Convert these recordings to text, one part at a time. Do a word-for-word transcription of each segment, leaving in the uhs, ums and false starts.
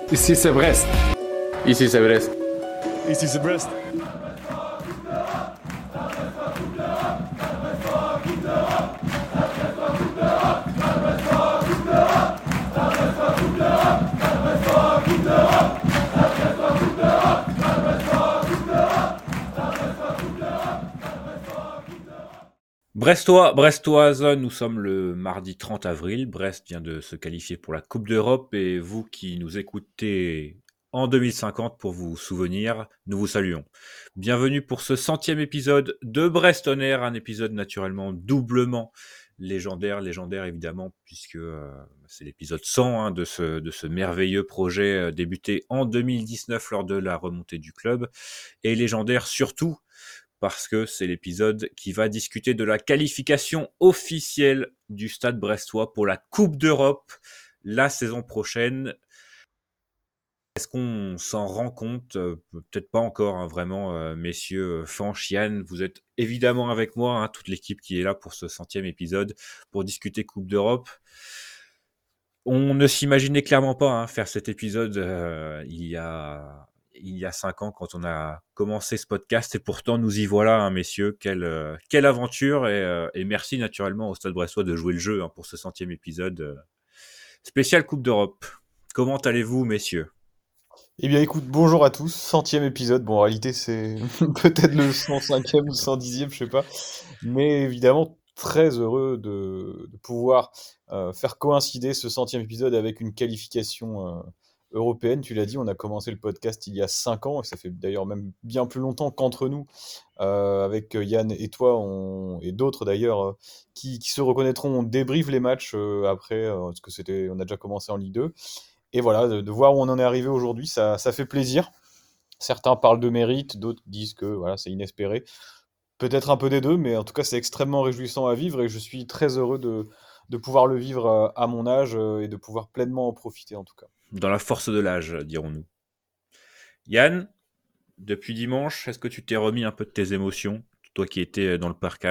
Ici c'est Brest. Ici c'est Brest. Ici c'est Brest. Brestois, Brestoises, nous sommes le mardi trente avril. Brest vient de se qualifier pour la Coupe d'Europe et vous qui nous écoutez en deux mille cinquante pour vous souvenir, nous vous saluons. Bienvenue pour ce centième épisode de Brest On Air, un épisode naturellement doublement légendaire, légendaire évidemment puisque euh, c'est l'épisode cent hein, de, ce, de ce merveilleux projet euh, débuté en deux mille dix-neuf lors de la remontée du club et légendaire surtout parce que c'est l'épisode qui va discuter de la qualification officielle du Stade brestois pour la Coupe d'Europe la saison prochaine. Est-ce qu'on s'en rend compte ? Peut-être pas encore, hein, vraiment, euh, messieurs Fanch, Yann, vous êtes évidemment avec moi, hein, toute l'équipe qui est là pour ce centième épisode, pour discuter Coupe d'Europe. On ne s'imaginait clairement pas hein, faire cet épisode euh, il y a... il y a cinq ans quand on a commencé ce podcast et pourtant nous y voilà hein, messieurs, quelle, euh, quelle aventure et, euh, et merci naturellement au Stade Brestois de jouer le jeu hein, pour ce centième épisode euh, spécial Coupe d'Europe. Comment allez-vous messieurs ? Eh bien écoute, bonjour à tous, centième épisode, bon en réalité c'est peut-être le cent cinquième ou cent dixième, je sais pas, mais évidemment très heureux de, de pouvoir euh, faire coïncider ce centième épisode avec une qualification euh, européenne, tu l'as dit, on a commencé le podcast il y a cinq ans, et ça fait d'ailleurs même bien plus longtemps qu'entre nous, euh, avec Yann et toi, on- et d'autres d'ailleurs, euh, qui, qui se reconnaîtront, on débriefe les matchs euh, après, euh, parce que c'était, on a déjà commencé en Ligue deux. Et voilà, de, de voir où on en est arrivé aujourd'hui, ça, ça fait plaisir. Certains parlent de mérite, d'autres disent que voilà, c'est inespéré. Peut-être un peu des deux, mais en tout cas, c'est extrêmement réjouissant à vivre et je suis très heureux de, de pouvoir le vivre euh, à mon âge euh, et de pouvoir pleinement en profiter en tout cas. Dans la force de l'âge, dirons-nous. Yann, depuis dimanche, est-ce que tu t'es remis un peu de tes émotions, toi qui étais dans le parcage ?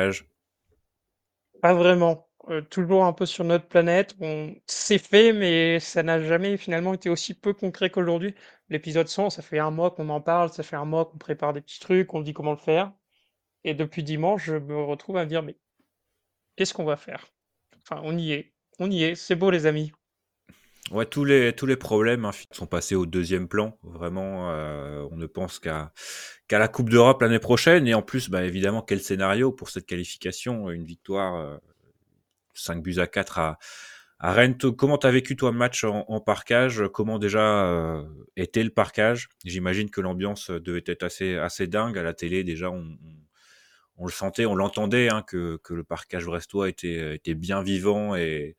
Pas vraiment. Euh, toujours un peu sur notre planète. On c'est fait, mais ça n'a jamais finalement été aussi peu concret qu'aujourd'hui. L'épisode cent, ça fait un mois qu'on en parle, ça fait un mois qu'on prépare des petits trucs, on dit comment le faire. Et depuis dimanche, je me retrouve à me dire, mais qu'est-ce qu'on va faire? Enfin, on y est. On y est. C'est beau, les amis. Ouais, tous les, tous les problèmes hein, sont passés au deuxième plan. Vraiment, euh, on ne pense qu'à qu'à la Coupe d'Europe l'année prochaine. Et en plus, bah, évidemment, quel scénario pour cette qualification. Une victoire euh, cinq buts à quatre à, à Rennes. T- Comment t'as vécu, toi, le match en, en parkage ? Comment déjà euh, était le parkage ? J'imagine que l'ambiance devait être assez, assez dingue. À la télé, déjà, on, on, on le sentait, on l'entendait, hein, que, que le parkage brestois était, était bien vivant et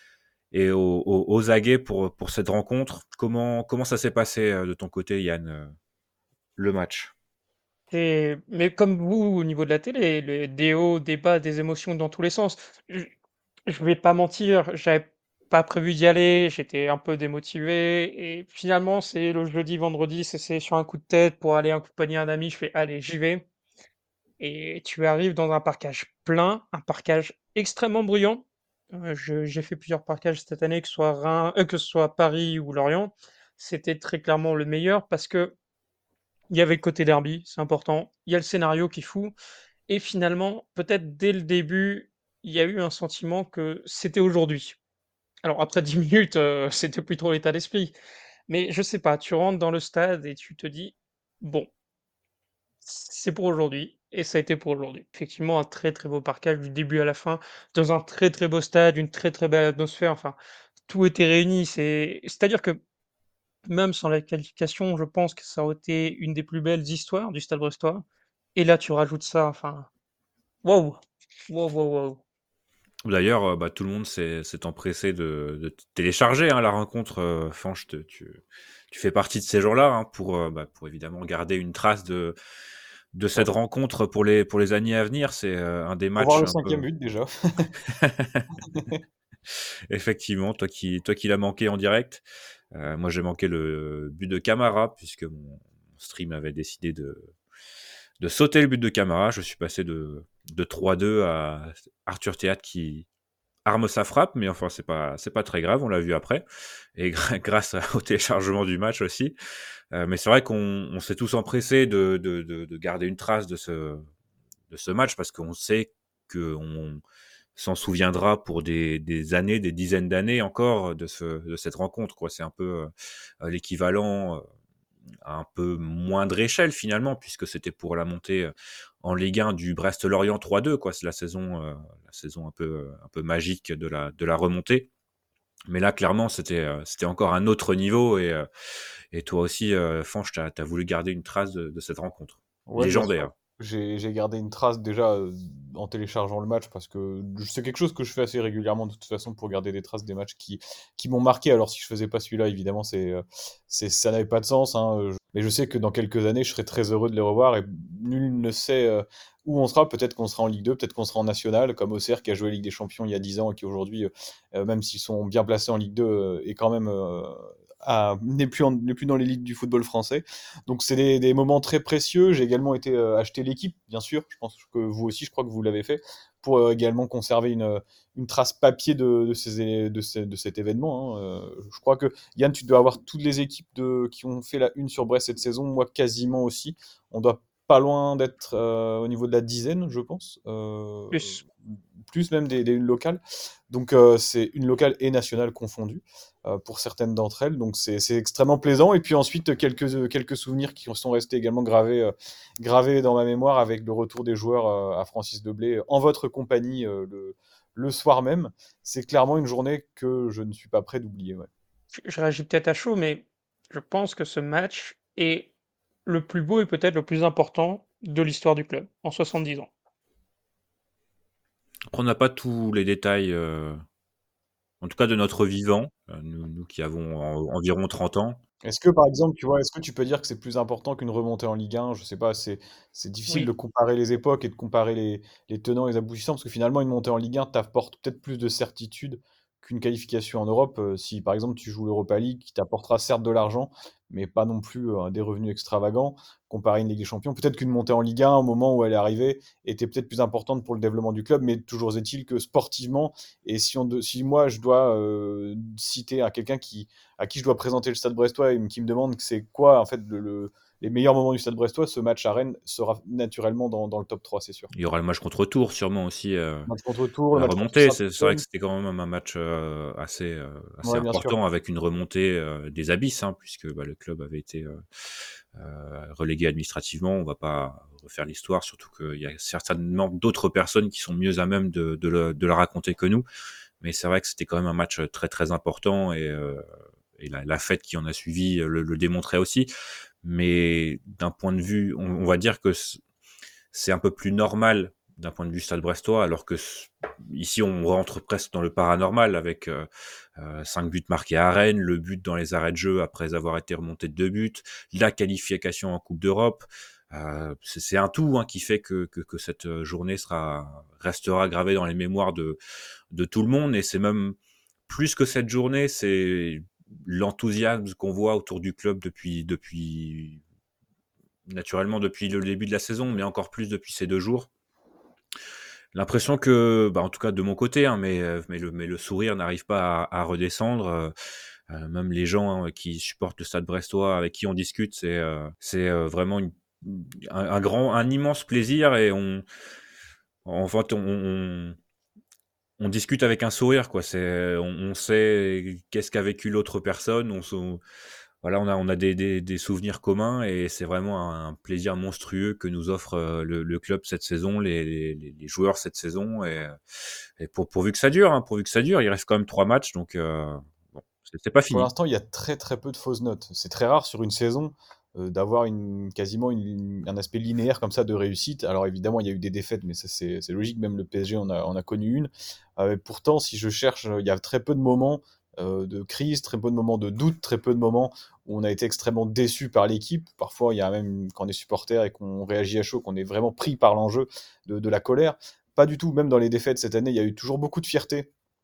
et aux, aux, aux aguets pour, pour cette rencontre. Comment, comment ça s'est passé euh, de ton côté, Yann, euh, le match ? Et mais comme vous, au niveau de la télé, les des hauts, des bas, des émotions dans tous les sens. Je je vais pas mentir, j'avais pas prévu d'y aller, j'étais un peu démotivé et finalement, c'est le jeudi, vendredi, c'est c'est sur un coup de tête pour aller accompagner un ami, je fais: «Allez, j'y vais» et tu arrives dans un parcage plein, un parcage extrêmement bruyant. Heu, je j'ai fait plusieurs parcages cette année, que ce soit Reims heu, que ce soit Paris ou Lorient. C'était très clairement le meilleur parce que il y avait le côté derby, c'est important. Il y a le scénario qui est fou et finalement, peut-être dès le début, il y a eu un sentiment que c'était aujourd'hui. Alors après dix minutes, heu, c'était plus trop l'état d'esprit, mais je sais pas, tu rentres dans le stade et tu te dis: «Bon, c'est pour aujourd'hui» et ça a été pour aujourd'hui. Effectivement, un très, très beau parcage du début à la fin, dans un très, très beau stade, une très, très belle atmosphère, enfin, tout était réuni. C'est c'est-à-dire que même sans la qualification, je pense que ça aurait été une des plus belles histoires du Stade brestois et là, tu rajoutes ça, enfin, waouh! Waouh, waouh, waouh! D'ailleurs, euh, bah, tout le monde s'est, s'est empressé de, de télécharger hein, la rencontre. Euh, Fanch, te- tu, tu fais partie de ces gens-là hein, pour, euh, bah, pour évidemment garder une trace de, de cette rencontre pour les, pour les années à venir. C'est euh, un des Pour voir matchs le un cinquième peu... but déjà. Effectivement, toi qui, toi qui l'as manqué en direct. Euh, moi, j'ai manqué le but de Camara puisque mon stream avait décidé de, de sauter le but de Camara. Je suis passé de, de trois deux à Arthur Théâtre qui arme sa frappe, mais enfin, c'est pas, c'est pas très grave, on l'a vu après. Et gra- grâce à- au téléchargement du match aussi. Euh, mais c'est vrai qu'on on s'est tous empressés de, de, de, de garder une trace de ce, de ce match parce qu'on sait qu'on s'en souviendra pour des, des années, des dizaines d'années encore de, ce, de cette rencontre, quoi. C'est un peu euh, l'équivalent euh, à un peu moindre échelle finalement, puisque c'était pour la montée euh, en Ligue un du Brest-Lorient trois deux, quoi. C'est la saison, euh, la saison un peu, un peu magique de la, de la remontée. Mais là, clairement, c'était, euh, c'était encore un autre niveau. Et, euh, et toi aussi, euh, Fanch, tu as voulu garder une trace de, de cette rencontre. Ouais, bien sûr. Légendaire. J'ai j'ai gardé une trace déjà euh, en téléchargeant le match parce que c'est quelque chose que je fais assez régulièrement de toute façon pour garder des traces des matchs qui, qui m'ont marqué. Alors si je faisais pas celui-là, évidemment, c'est, euh, c'est, ça n'avait pas de sens, hein, euh, je- mais je sais que dans quelques années, je serai très heureux de les revoir et nul ne sait euh, où on sera. Peut-être qu'on sera en Ligue deux, peut-être qu'on sera en National, comme Auxerre qui a joué Ligue des Champions il y a dix ans et qui aujourd'hui, euh, euh, même s'ils sont bien placés en Ligue deux, euh, est quand même euh, à- n'est plus, en- n'est plus dans l'élite du football français. Donc c'est des, des moments très précieux. J'ai également été euh, acheter l'équipe, bien sûr. Je pense que vous aussi, je crois que vous l'avez fait, pour euh, également conserver une, une trace papier de, de, ces, é- de, ces- de cet événement, hein. Euh, je crois que Yann, tu dois avoir toutes les équipes de, qui ont fait la une sur Brest cette saison. Moi, quasiment aussi. On doit pas loin d'être euh, au niveau de la dizaine, je pense. Euh, Plus. plus même des, des unes locales. Donc euh, c'est une locale et nationale confondues euh, pour certaines d'entre elles. Donc c'est c'est extrêmement plaisant. Et puis ensuite, quelques, quelques souvenirs qui sont restés également gravés, euh, gravés dans ma mémoire avec le retour des joueurs euh, à Francis Deblé en votre compagnie euh, le, le soir même. C'est clairement une journée que je ne suis pas prêt d'oublier. Ouais. Je je réagis peut-être à chaud, mais je pense que ce match est le plus beau et peut-être le plus important de l'histoire du club en soixante-dix ans. On n'a pas tous les détails, euh, en tout cas de notre vivant, euh, nous, nous qui avons en- environ trente ans. Est-ce que par exemple, tu vois, est-ce que tu peux dire que c'est plus important qu'une remontée en Ligue un? Je sais pas, c'est c'est difficile de Oui, comparer les époques et de comparer les, les tenants et les aboutissants, parce que finalement, une montée en Ligue un t'apporte peut-être plus de certitude qu'une qualification en Europe. Euh, si par exemple tu joues l'Europa League, qui t'apportera certes de l'argent, mais pas non plus euh, des revenus extravagants, comparé à une Ligue des Champions. Peut-être qu'une montée en Ligue un, au moment où elle est arrivée, était peut-être plus importante pour le développement du club, mais toujours est-il que sportivement, et si, on de- si moi je dois euh, citer à quelqu'un qui à qui je dois présenter le Stade Brestois et qui me demande que c'est quoi en fait le, le- les meilleurs moments du Stade Brestois, ce match à Rennes sera naturellement dans, dans le top trois, c'est sûr. Il y aura le match contre Tours, sûrement aussi, euh, Le match contre Tours, le la match contre remontée. C'est c'est vrai que Saint-Etienne, c'était quand même un match euh, assez, euh, assez ouais, bien sûr. important avec une remontée euh, des abysses, hein, puisque bah, le club avait été euh, euh, relégué administrativement. On va pas refaire l'histoire, surtout qu'il y a certainement d'autres personnes qui sont mieux à même de, de, le, de la raconter que nous. Mais c'est vrai que c'était quand même un match très très important et, euh, et la, la fête qui en a suivi le, le démontrait aussi. Mais d'un point de vue, on, on va dire que c'est un peu plus normal d'un point de vue stade brestois, alors que ici on rentre presque dans le paranormal avec euh, euh, cinq buts marqués à Rennes, le but dans les arrêts de jeu après avoir été remonté de deux buts, la qualification en Coupe d'Europe. Euh, c'est, c'est un tout hein, qui fait que, que, que cette journée sera restera gravée dans les mémoires de, de tout le monde, et c'est même plus que cette journée, c'est l'enthousiasme qu'on voit autour du club depuis depuis naturellement depuis le début de la saison, mais encore plus depuis ces deux jours. L'impression que, bah, en tout cas de mon côté, hein, mais, euh, mais, le, mais le sourire n'arrive pas à, à redescendre. Euh, euh, même les gens hein, qui supportent le Stade Brestois, avec qui on discute, c'est euh, c'est euh, vraiment une, un, un grand, un immense plaisir, et on, en fait, on, on, on discute avec un sourire, quoi. C'est, on, on sait qu'est-ce qu'a vécu l'autre personne. On, se- voilà, on a, on a des, des, des souvenirs communs, et c'est vraiment un plaisir monstrueux que nous offre euh, le, le club cette saison, les, les, les joueurs cette saison, et, et pour, pourvu que ça dure, hein, pourvu que ça dure, il reste quand même trois matchs, donc euh, bon, c'est, c'est pas Pour fini. l'instant, il y a très très peu de fausses notes. C'est très rare sur une saison euh, d'avoir une, quasiment une- un aspect linéaire comme ça de réussite. Alors évidemment, il y a eu des défaites, mais ça c'est c'est logique, même le P S G en a, en a connu une. Euh, et pourtant, si je cherche, euh, il y a très peu de moments euh, de crise, très peu de moments de doute, très peu de moments où on a été extrêmement déçu par l'équipe. Parfois, il y a même quand on est supporter et qu'on réagit à chaud, qu'on est vraiment pris par l'enjeu de, de la colère. Pas du tout, même dans les défaites cette année, il y a eu toujours beaucoup de fierté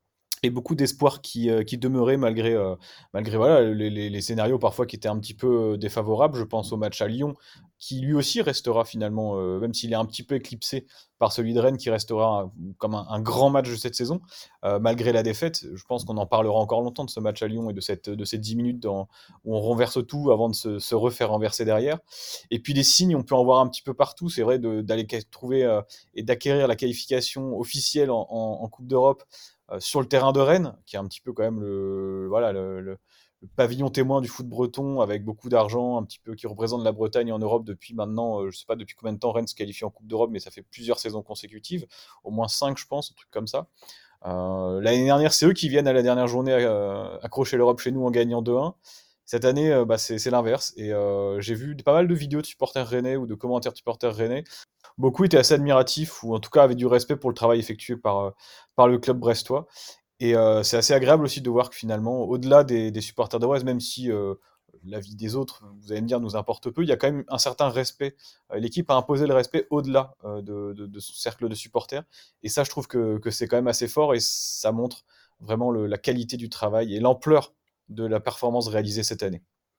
et beaucoup d'espoir qui, euh, qui demeurait malgré, euh, malgré voilà, les, les- les scénarios parfois qui étaient un petit peu euh, défavorables. Je pense au match à Lyon, qui lui aussi restera finalement, euh, même s'il est un petit peu éclipsé par celui de Rennes, qui restera un- comme un, un grand match de cette saison, euh, malgré la défaite. Je pense qu'on en parlera encore longtemps de ce match à Lyon et de, cette, de ces dix minutes dans- où on renverse tout avant de se, se refaire renverser derrière. Et puis des signes, on peut en voir un petit peu partout. C'est vrai de- d'aller ca- trouver euh, et d'acquérir la qualification officielle en, en- en Coupe d'Europe euh, sur le terrain de Rennes, qui est un petit peu quand même le, voilà, le, le- le pavillon témoin du foot breton, avec beaucoup d'argent, un petit peu qui représente la Bretagne en Europe depuis maintenant, euh, je sais pas depuis combien de temps Rennes se qualifie en Coupe d'Europe, mais ça fait plusieurs saisons consécutives, au moins cinq je pense, un truc comme ça. Euh, l'année dernière, c'est eux qui viennent à la dernière journée euh, accrocher l'Europe chez nous en gagnant deux un. Cette année, euh, bah, c'est c'est l'inverse. Et euh, j'ai vu pas mal de vidéos de supporters rennais ou de commentaires de supporters rennais. Beaucoup étaient assez admiratifs, ou en tout cas avaient du respect pour le travail effectué par, euh, par le club brestois. Et euh, c'est assez agréable aussi de voir que finalement, au-delà des, des supporters de Brest, même si euh, la vie des autres, vous allez me dire, nous importe peu, il y a quand même un certain respect. Euh, L'équipe a imposé le respect au-delà euh, de, de- de son cercle de supporters. Et ça, je trouve que, que c'est quand même assez fort, et ça montre vraiment le- la qualité du travail et l'ampleur de la performance réalisée cette année.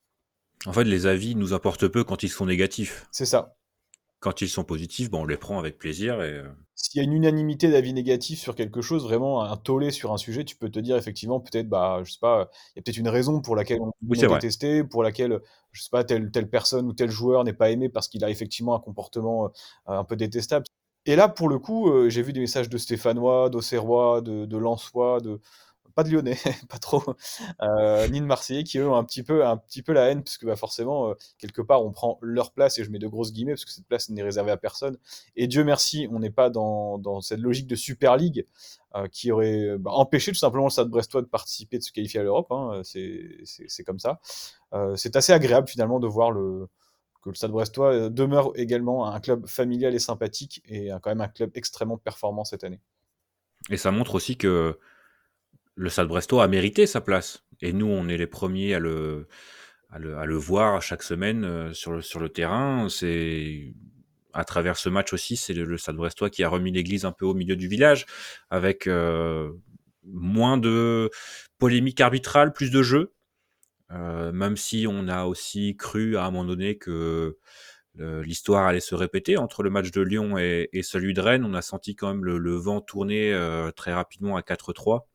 En fait, les avis nous importent peu quand ils sont négatifs. C'est ça. Quand ils sont positifs, bon, on les prend avec plaisir et heu, S'il y a une unanimité d'avis négatifs sur quelque chose, vraiment un tollé sur un sujet, tu peux te dire effectivement peut-être, bah, je sais pas, il y a peut-être une raison pour laquelle on oui, on est c'est vrai. détesté, pour laquelle, je sais pas, telle telle personne ou tel joueur n'est pas aimé parce qu'il a effectivement un comportement, heu, un peu détestable. Et là, pour le coup, heu, j'ai vu des messages de Stéphanois, d'Auxerrois, de de Lensois, de pas de Lyonnais, pas trop, heu, ni de Marseillais, qui eux ont un petit peu un petit peu la haine, puisque, bah, forcément, heu, quelque part, on prend leur place, et je mets de grosses guillemets, parce que cette place n'est réservée à personne. Et Dieu merci, on n'est pas dans dans cette logique de Super League, heu, qui aurait, bah, empêché tout simplement le Stade brestois de participer, de se qualifier à l'Europe, hein, c'est c'est c'est comme ça. Heu, c'est assez agréable finalement de voir le que le Stade brestois, heu, demeure également un club familial et sympathique, et un quand même un club extrêmement performant cette année. Et ça montre aussi que le Stade brestois a mérité sa place et nous, on est les premiers à le à le à le voir chaque semaine, heu, sur le sur le terrain. C'est à travers ce match aussi, c'est le le Stade brestois qui a remis l'église un peu au milieu du village avec, heu, moins de polémiques arbitrales, plus de jeu. Heu, même si on a aussi cru à un moment donné que le l'histoire allait se répéter entre le match de Lyon et et celui de Rennes. On a senti quand même le le vent tourner, heu, très rapidement à quatre trois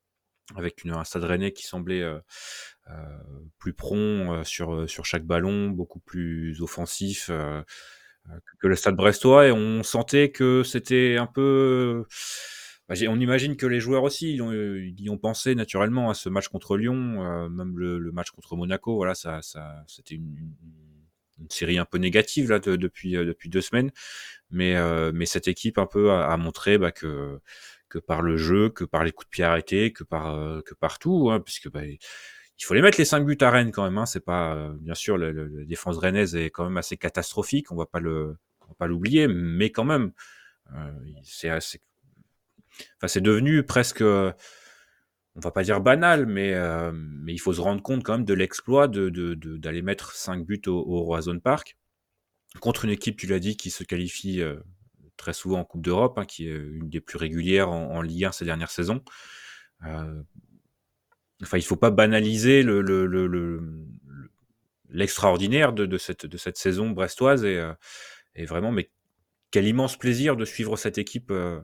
avec une un Stade Rennais qui semblait, heu heu, plus prompt, heu, sur, heu, sur chaque ballon, beaucoup plus offensif, heu heu, que le Stade brestois et on sentait que c'était un peu, bah, j'ai on imagine que les joueurs aussi, ils ont, heu, ils y ont pensé naturellement à ce match contre Lyon, heu, même le le match contre Monaco, voilà, ça ça c'était une une une série un peu négative là de depuis, heu, depuis deux semaines. Mais, heu, mais cette équipe un peu a a montré, bah, que que par le jeu, que par les coups de pied arrêtés, que par, heu, que par tout, hein, puisque, bah, il faut les mettre les cinq buts à Rennes quand même, hein. C'est pas, heu, bien sûr le le la défense rennaise est quand même assez catastrophique, on va pas le on va pas l'oublier, mais quand même, heu, c'est assez enfin, c'est devenu presque, heu, on va pas dire banal, mais, heu, mais il faut se rendre compte quand même de l'exploit de de de d'aller mettre cinq buts au au Roazhon Park contre une équipe, tu l'as dit, qui se qualifie, heu, très souvent en Coupe d'Europe, hein, qui est une des plus régulières en en Ligue un ces dernières saisons. Heu, enfin, il faut pas banaliser le le le le, mmh, le l'extraordinaire de de cette de cette saison brestoise et heu et vraiment, mais quel immense plaisir de suivre cette équipe, heu,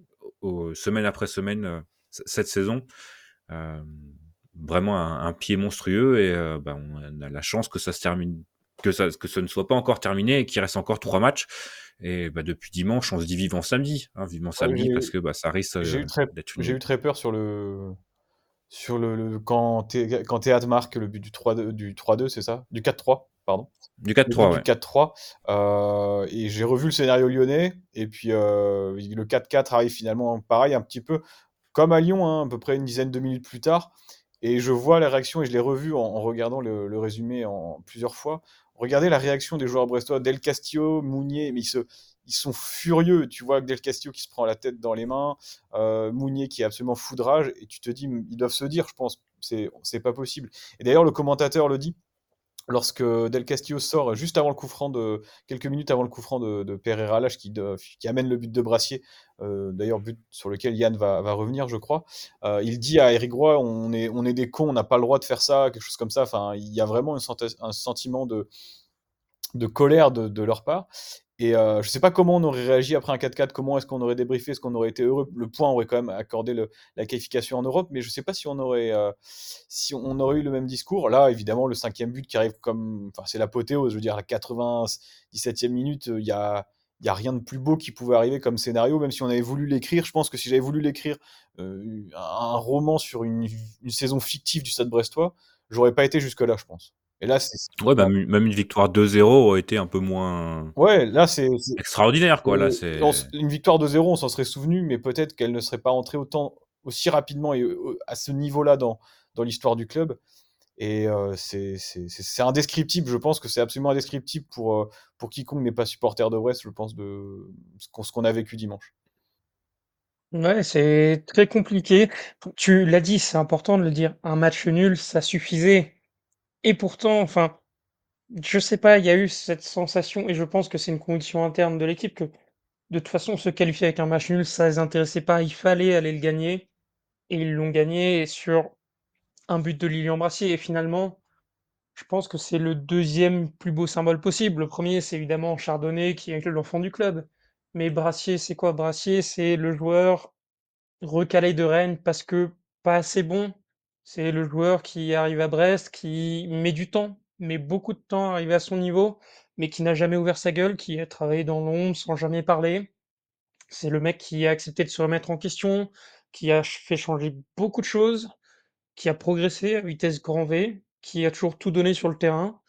au semaine après semaine, heu, c cette saison. Hem, Vraiment un un pied monstrueux et heu, bah, on a la chance que ça se termine que ça que ce ne soit pas encore terminé et qu'il reste encore trois matchs et bah, depuis dimanche, on se dit vivement samedi, hein, vivement Ouais, samedi j'ai parce que, bah, ça risque, j'ai heu, eu très d'être j'ai une eu très peur sur le sur le le quand Thé quand Théâtre marque le but du trois deux du trois deux, c'est ça? Du quatre trois, pardon. du Le but quatre trois, du ouais. quatre trois, heu et j'ai revu le scénario lyonnais, et puis, heu, le quatre quatre arrive finalement pareil, un petit peu comme à Lyon, hein, à peu près une dizaine de minutes plus tard, et je vois la réaction, et je l'ai revu en en regardant le le résumé en plusieurs fois. Regardez la réaction des joueurs brestois, Del Castillo, Mounier, mais ils se ils sont furieux. Tu vois Del Castillo qui se prend la tête dans les mains, heu, Mounier qui est absolument fou de rage, et tu te dis: «Mmh, ils doivent se dire, je pense, c'est c'est pas possible», et d'ailleurs le commentateur le dit, lorsque Del Castillo sort juste avant le coup franc de quelques minutes avant le coup franc de de Pereira Lage qui de qui amène le but de Brassier, heu, d'ailleurs but sur lequel Yann va va revenir, je crois. Heu, il dit à Eric Roy: «On est on est des cons, on n'a pas le droit de faire ça», quelque chose comme ça. Enfin, il y a vraiment une senta un sentiment de de colère de de leur part et heu, je sais pas comment on aurait réagi après un quatre quatre, comment est-ce qu'on aurait débriefé, est-ce qu'on aurait été heureux? Le point aurait quand même accordé le la qualification en Europe, mais je sais pas si on aurait, heu, si on aurait eu le même discours. Là, évidemment, le cinquième but qui arrive comme enfin, c'est l'apothéose, je veux dire, à la quatre-vingt-dix-septième minute, il y a il y a rien de plus beau qui pouvait arriver comme scénario, même si on avait voulu l'écrire. Je pense que si j'avais voulu l'écrire, heu, un un roman sur une une saison fictive du Stade brestois, j'aurais pas été jusque là, je pense et là, c'est Ouais, même une même une victoire deux zéro aurait été un peu moins ouais, là, c'est c'est extraordinaire, quoi. Là, c'est on c'est s une victoire deux zéro, on s'en serait souvenu, mais peut-être qu'elle ne serait pas entrée autant aussi rapidement et heu, à ce niveau-là dans dans l'histoire du club et heu, c'est c'est c'est c'est indescriptible. Je pense que c'est absolument indescriptible pour, heu, pour quiconque n'est pas supporter de Brest, je pense, de ce qu'on ce qu'on a vécu dimanche. Ouais, c'est très compliqué. Tu l'as dit, c'est important de le dire, un match nul, ça suffisait et pourtant, enfin, je sais pas, il y a eu cette sensation et je pense que c'est une conviction interne de l'équipe que, de toute façon, se qualifier avec un match nul, ça les intéressait pas. Il fallait aller le gagner et ils l'ont gagné sur un but de Lilian Brassier et finalement, je pense que c'est le deuxième plus beau symbole possible. Le premier, c'est évidemment Chardonnay qui est l'enfant du club. Mais Brassier, c'est quoi? Brassier, c'est le joueur recalé de Rennes parce que pas assez bon. C'est le joueur qui arrive à Brest, qui met du temps, met beaucoup de temps à arriver à son niveau, mais qui n'a jamais ouvert sa gueule, qui a travaillé dans l'ombre sans jamais parler. C'est le mec qui a accepté de se remettre en question, qui a ch- fait changer beaucoup de choses, qui a progressé à vitesse grand V, qui a toujours tout donné sur le terrain.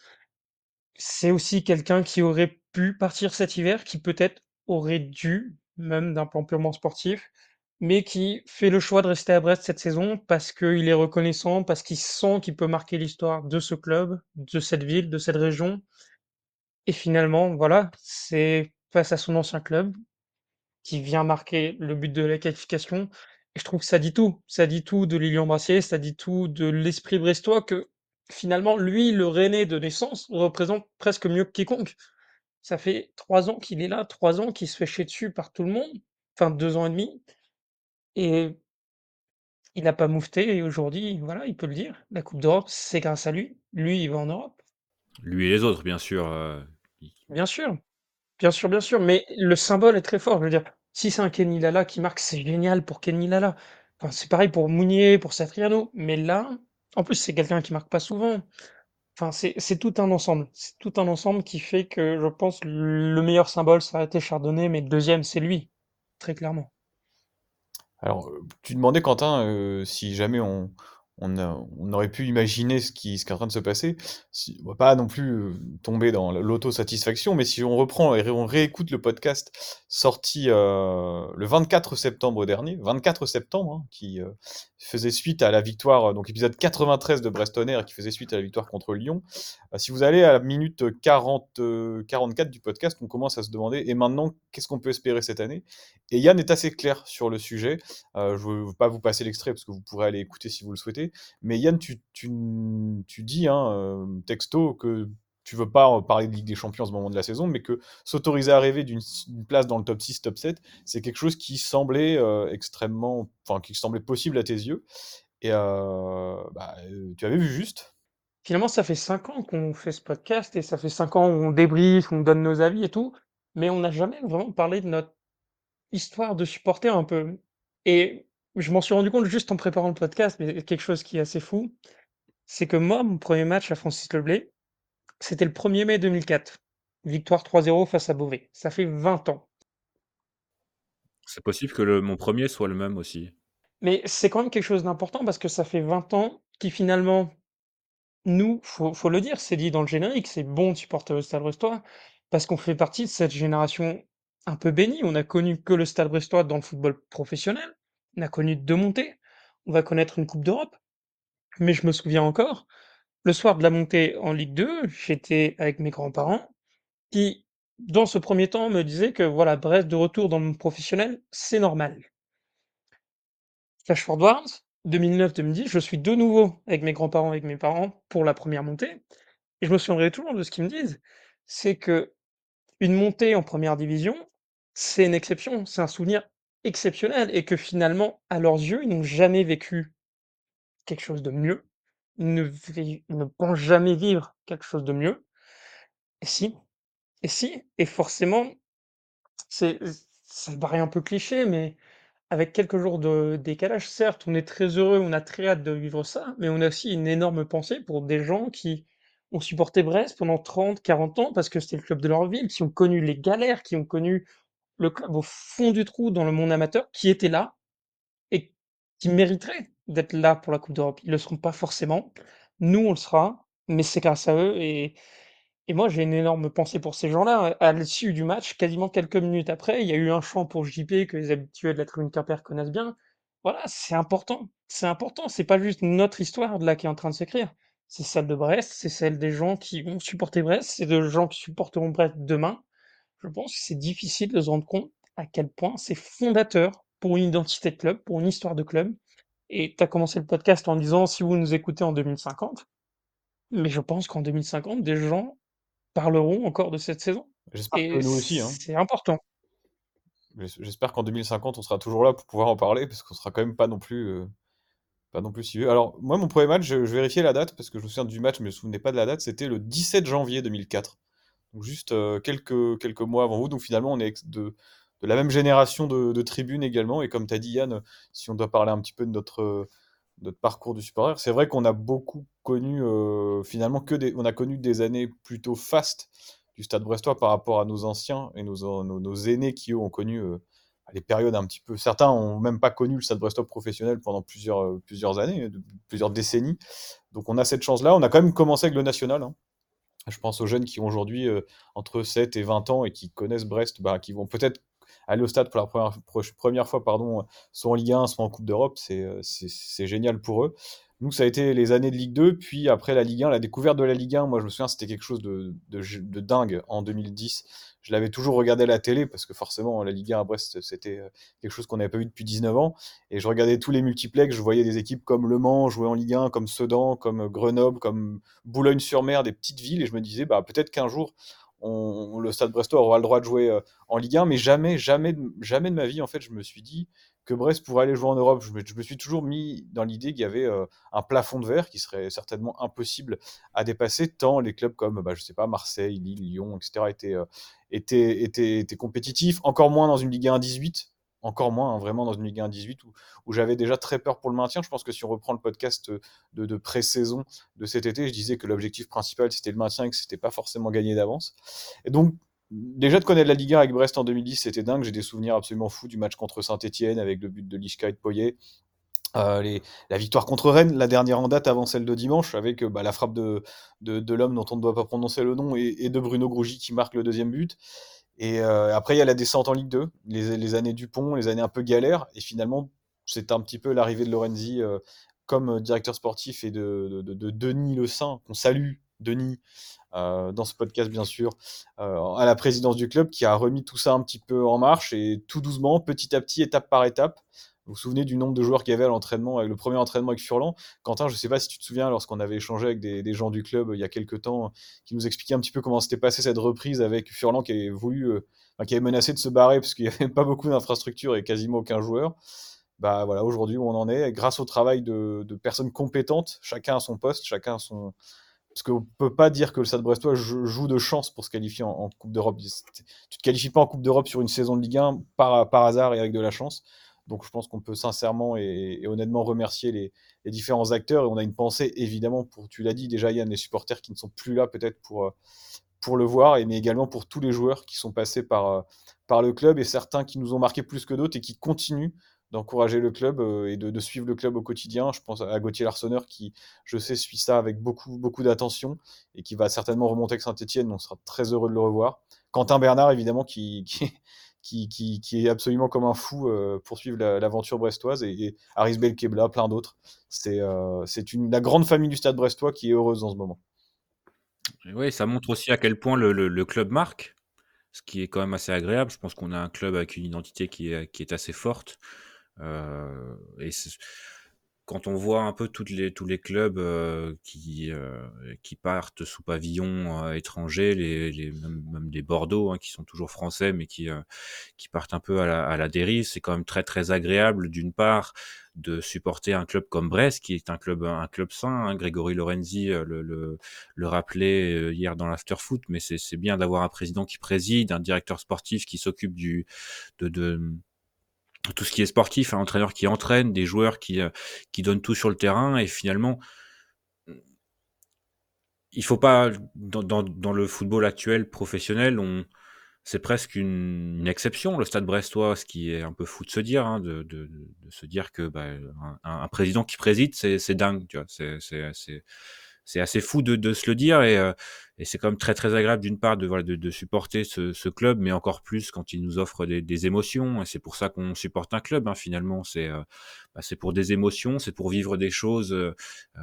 C'est aussi quelqu'un qui aurait pu partir cet hiver, qui peut-être aurait dû, même d'un plan purement sportif, mais qui fait le choix de rester à Brest cette saison parce qu'il est reconnaissant, parce qu'il sent qu'il peut marquer l'histoire de ce club, de cette ville, de cette région. Et finalement, voilà, c'est face à son ancien club qui vient marquer le but de la qualification. Et je trouve que ça dit tout. Ça dit tout de Lilian Brassier, ça dit tout de l'esprit brestois que finalement, lui, le Rennais de naissance, représente presque mieux que quiconque. Ça fait trois ans qu'il est là, trois ans qu'il se fait chier dessus par tout le monde, enfin deux ans et demi, et il a pas moufté et aujourd'hui, voilà, il peut le dire, la coupe d'Europe, c'est grâce à lui. Lui, il va en Europe. lui et les autres, bien sûr, heu, i Bien sûr, bien sûr, bien sûr, mais le symbole est très fort. Je veux dire, si c'est un Kenny Lalla qui marque, c'est génial pour Kenny Lalla. Enfin, c'est pareil pour Mounier, pour Satriano, mais là, en plus, c'est quelqu'un qui marque pas souvent. Enfin, c'est c'est tout un ensemble. C'est tout un ensemble qui fait que je pense le meilleur symbole, ça a été Chardonnay, mais le deuxième, c'est lui, très clairement. Alors, heu, tu demandais Quentin, heu, si jamais on on a on aurait pu imaginer ce qui ce qui est en train de se passer. Si on va pas non plus, heu, tomber dans l'autosatisfaction, mais si on reprend et ré on réécoute le podcast sorti, heu, le vingt-quatre septembre dernier, vingt-quatre septembre, hein, qui, heu, faisait suite à la victoire, heu, donc épisode quatre-vingt-treize de Brest-Tonnerre qui faisait suite à la victoire contre Lyon. Heu, si vous allez à la minute quarante, heu, quarante-quatre du podcast, on commence à se demander: «Et maintenant, qu'est-ce qu'on peut espérer cette année?» et Yann est assez clair sur le sujet. Euh, je ne veux pas vous passer l'extrait parce que vous pourrez aller écouter si vous le souhaitez. Mais Yann, tu, tu, tu dis, hein, euh, texto, que tu veux pas en parler de Ligue des Champions à ce moment de la saison, mais que s'autoriser à rêver d'une d'une place dans le top six, top sept, c'est quelque chose qui semblait euh, extrêmement, enfin, qui semblait possible à tes yeux. Et euh, bah, euh, tu avais vu juste. Finalement, ça fait cinq ans qu'on fait ce podcast et ça fait cinq ans où on débriefe, on donne nos avis et tout, mais on n'a jamais vraiment parlé de notre histoire de supporter un peu. Et je m'en suis rendu compte juste en préparant le podcast, mais quelque chose qui est assez fou, c'est que moi, mon premier match à Francis Leblay, c'était le premier mai deux mille quatre. Victoire trois zéro face à Beauvais. Ça fait vingt ans. c'est possible que le mon premier soit le même aussi. Mais c'est quand même quelque chose d'important parce que ça fait vingt ans qui finalement nous, faut faut le dire, c'est dit dans le générique, c'est bon de supporter le Stade brestois parce qu'on fait partie de cette génération un peu bénie. On a connu que le Stade brestois dans le football professionnel. On a connu deux montées. On va connaître une coupe d'Europe. Mais je me souviens encore, le soir de la montée en Ligue deux, j'étais avec mes grands-parents qui, dans ce premier temps, me disaient que voilà, Brest de retour dans le monde professionnel, c'est normal. Flash forward, deux mille neuf-deux mille dix, je suis de nouveau avec mes grands-parents, avec mes parents pour la première montée. Et je me souviendrai toujours de ce qu'ils me disent, c'est que une montée en première division, c'est une exception, c'est un souvenir exceptionnel et que finalement, à leurs yeux, ils n'ont jamais vécu quelque chose de mieux. Ils ne vé ils ne pensent jamais vivre quelque chose de mieux. Et si, et si, et forcément, c'est ça paraît un peu cliché, mais avec quelques jours de décalage, certes, on est très heureux, on a très hâte de vivre ça, mais on a aussi une énorme pensée pour des gens qui ont supporté Brest pendant trente, quarante ans parce que c'était le club de leur ville, qui ont connu les galères, qui ont connu le club au fond du trou dans le monde amateur, qui étaient là et qui mériteraient d'être là pour la coupe d'Europe. Ils le seront pas forcément. Nous, on le sera, mais c'est grâce à eux et et moi, j'ai une énorme pensée pour ces gens-là. À l'issue du match, quasiment quelques minutes après, il y a eu un chant pour J P que les habitués de la tribune Quimper connaissent bien. Voilà, c'est important. C'est important. C'est pas juste notre histoire de là qui est en train de s'écrire. C'est celle de Brest, c'est celle des gens qui vont supporter Brest, c'est de gens qui supporteront Brest demain. Je pense que c'est difficile de se rendre compte à quel point c'est fondateur pour une identité de club, pour une histoire de club. Et tu as commencé le podcast en disant si vous nous écoutez en deux mille cinquante, mais je pense qu'en deux mille cinquante, des gens parleront encore de cette saison J'espère que et nous aussi, hein. c'est important. J'es- J'espère qu'en deux mille cinquante, on sera toujours là pour pouvoir en parler, parce qu'on sera quand même pas non plus, euh, pas non plus si vieux. Alors, moi, mon premier match, je, je vérifiais la date, parce que je me souviens du match, mais je me souvenais pas de la date, c'était le dix-sept janvier deux mille quatre. Donc juste euh, quelques, quelques mois avant vous. Donc finalement, on est ex- de, de la même génération de, de tribunes également. Et comme tu as dit, Yann, si on doit parler un petit peu de notre, euh, notre parcours du supporter, c'est vrai qu'on a beaucoup connu, euh, finalement, que des, on a connu des années plutôt fastes du Stade Brestois par rapport à nos anciens et nos, nos, nos aînés qui, eux, ont connu euh, les périodes un petit peu. Certains ont même pas connu le Stade Brestois professionnel pendant plusieurs, euh, plusieurs années, de- plusieurs décennies. Donc on a cette chance-là. On a quand même commencé avec le national, hein. Je pense aux jeunes qui ont aujourd'hui euh, entre sept et vingt ans et qui connaissent Brest, bah, qui vont peut-être aller au stade pour la première, pro- première fois, pardon, soit en Ligue un, soit en Coupe d'Europe. C'est euh, c'est- c'est génial pour eux. Nous, ça a été les années de Ligue deux, puis après la Ligue un, la découverte de la Ligue un, moi je me souviens, c'était quelque chose de, de, de dingue en deux mille dix. Je l'avais toujours regardé à la télé, parce que forcément, la Ligue un à Brest, c'était euh, quelque chose qu'on n'avait pas vu depuis dix-neuf ans. Et je regardais tous les multiplex, je voyais des équipes comme Le Mans jouer en Ligue un, comme Sedan, comme Grenoble, comme Boulogne-sur-Mer, des petites villes, et je me disais, bah, peut-être qu'un jour, on, le Stade Brestois aura le droit de jouer euh, en Ligue un, mais jamais, jamais, de- jamais de ma vie, en fait, je me suis dit que Brest pourrait aller jouer en Europe. Je me, je me suis toujours mis dans l'idée qu'il y avait euh, un plafond de verre qui serait certainement impossible à dépasser, tant les clubs comme, bah, je sais pas, Marseille, Lille, Lyon, et cetera, étaient, euh, étaient, étaient, étaient compétitifs, encore moins dans une Ligue un dix-huit, encore moins, hein, vraiment dans une Ligue un dix-huit où, où j'avais déjà très peur pour le maintien. Je pense que si on reprend le podcast euh, de, de pré-saison de cet été, je disais que l'objectif principal c'était le maintien et que c'était pas forcément gagné d'avance. Et donc, déjà de connaître la Ligue un avec Brest en deux mille dix, c'était dingue. J'ai des souvenirs absolument fous du match contre Saint-Etienne avec le but de Lischka et de Poyet. Euh, les, la victoire contre Rennes, la dernière en date avant celle de dimanche, avec euh, bah, la frappe de, de, de l'homme dont on ne doit pas prononcer le nom et, et de Bruno Grougy qui marque le deuxième but. Et euh, après, il y a la descente en Ligue deux, les, les années Dupont, les années un peu galères. Et finalement, c'est un petit peu l'arrivée de Lorenzi euh, comme euh, directeur sportif et de, de, de, de Denis Le Saint, qu'on salue, Denis, euh, dans ce podcast bien sûr, euh, à la présidence du club, qui a remis tout ça un petit peu en marche et tout doucement, petit à petit, étape par étape. Vous vous souvenez du nombre de joueurs qu'il y avait à l'entraînement, avec le premier entraînement avec Furlan. Quentin, je ne sais pas si tu te souviens, lorsqu'on avait échangé avec des, des gens du club euh, il y a quelques temps, qui nous expliquaient un petit peu comment s'était passé cette reprise avec Furlan qui avait voulu, euh, enfin, qui avait menacé de se barrer parce qu'il n'y avait pas beaucoup d'infrastructures et quasiment aucun joueur. Bah voilà, aujourd'hui où on en est, grâce au travail de, de personnes compétentes, chacun à son poste, chacun à son, parce qu'on peut pas dire que le Stade Brestois joue de chance pour se qualifier en, en Coupe d'Europe. Tu te qualifies pas en Coupe d'Europe sur une saison de Ligue un par, par hasard et avec de la chance. Donc je pense qu'on peut sincèrement et, et honnêtement remercier les, les, différents acteurs. Et on a une pensée évidemment pour, tu l'as dit déjà Yann, les supporters qui ne sont plus là peut-être pour, pour le voir, et, mais également pour tous les joueurs qui sont passés par, par le club et certains qui nous ont marqué plus que d'autres et qui continuent d'encourager le club euh, et de, de suivre le club au quotidien. Je pense à Gauthier Larsonneur qui, je sais, suit ça avec beaucoup, beaucoup d'attention et qui va certainement remonter avec Saint-Etienne. On sera très heureux de le revoir. Quentin Bernard, évidemment, qui, qui, qui, qui, qui est absolument comme un fou euh, pour suivre la, l'aventure brestoise, et, et Aris Belkebla, plein d'autres. C'est euh, c'est une, la grande famille du Stade brestois qui est heureuse en ce moment. Oui, ça montre aussi à quel point le, le, le club marque, ce qui est quand même assez agréable. Je pense qu'on a un club avec une identité qui est, qui est assez forte. Euh, et quand on voit un peu toutes les tous les clubs, heu, qui, heu, qui partent sous pavillon, heu, étranger, les les même même des Bordeaux, hein, qui sont toujours français, mais qui, heu, qui partent un peu à la à la dérive. C'est quand même très, très agréable, d'une part, de supporter un club comme Brest, qui est un club un club sain, hein. Grégory Lorenzi, heu, le le le rappelait, heu, hier dans l'after-foot, mais c'est c'est bien d'avoir un président qui préside, un directeur sportif qui s'occupe du de de tout ce qui est sportif, un entraîneur qui entraîne, des joueurs qui, heu, qui donnent tout sur le terrain et finalement, il faut pas dans dans dans le football actuel professionnel, on c'est presque une une exception, le Stade brestois, ce qui est un peu fou de se dire, hein, de de de se dire que, bah, un un président qui préside, c'est c'est dingue, tu vois? C'est c'est assez c'est assez fou de de se le dire et heu et c'est quand même très, très agréable d'une part de, voilà, de de supporter ce ce club, mais encore plus quand il nous offre des des émotions et c'est pour ça qu'on supporte un club, hein, finalement. C'est, heu, bah, c'est pour des émotions, c'est pour vivre des choses, heu heu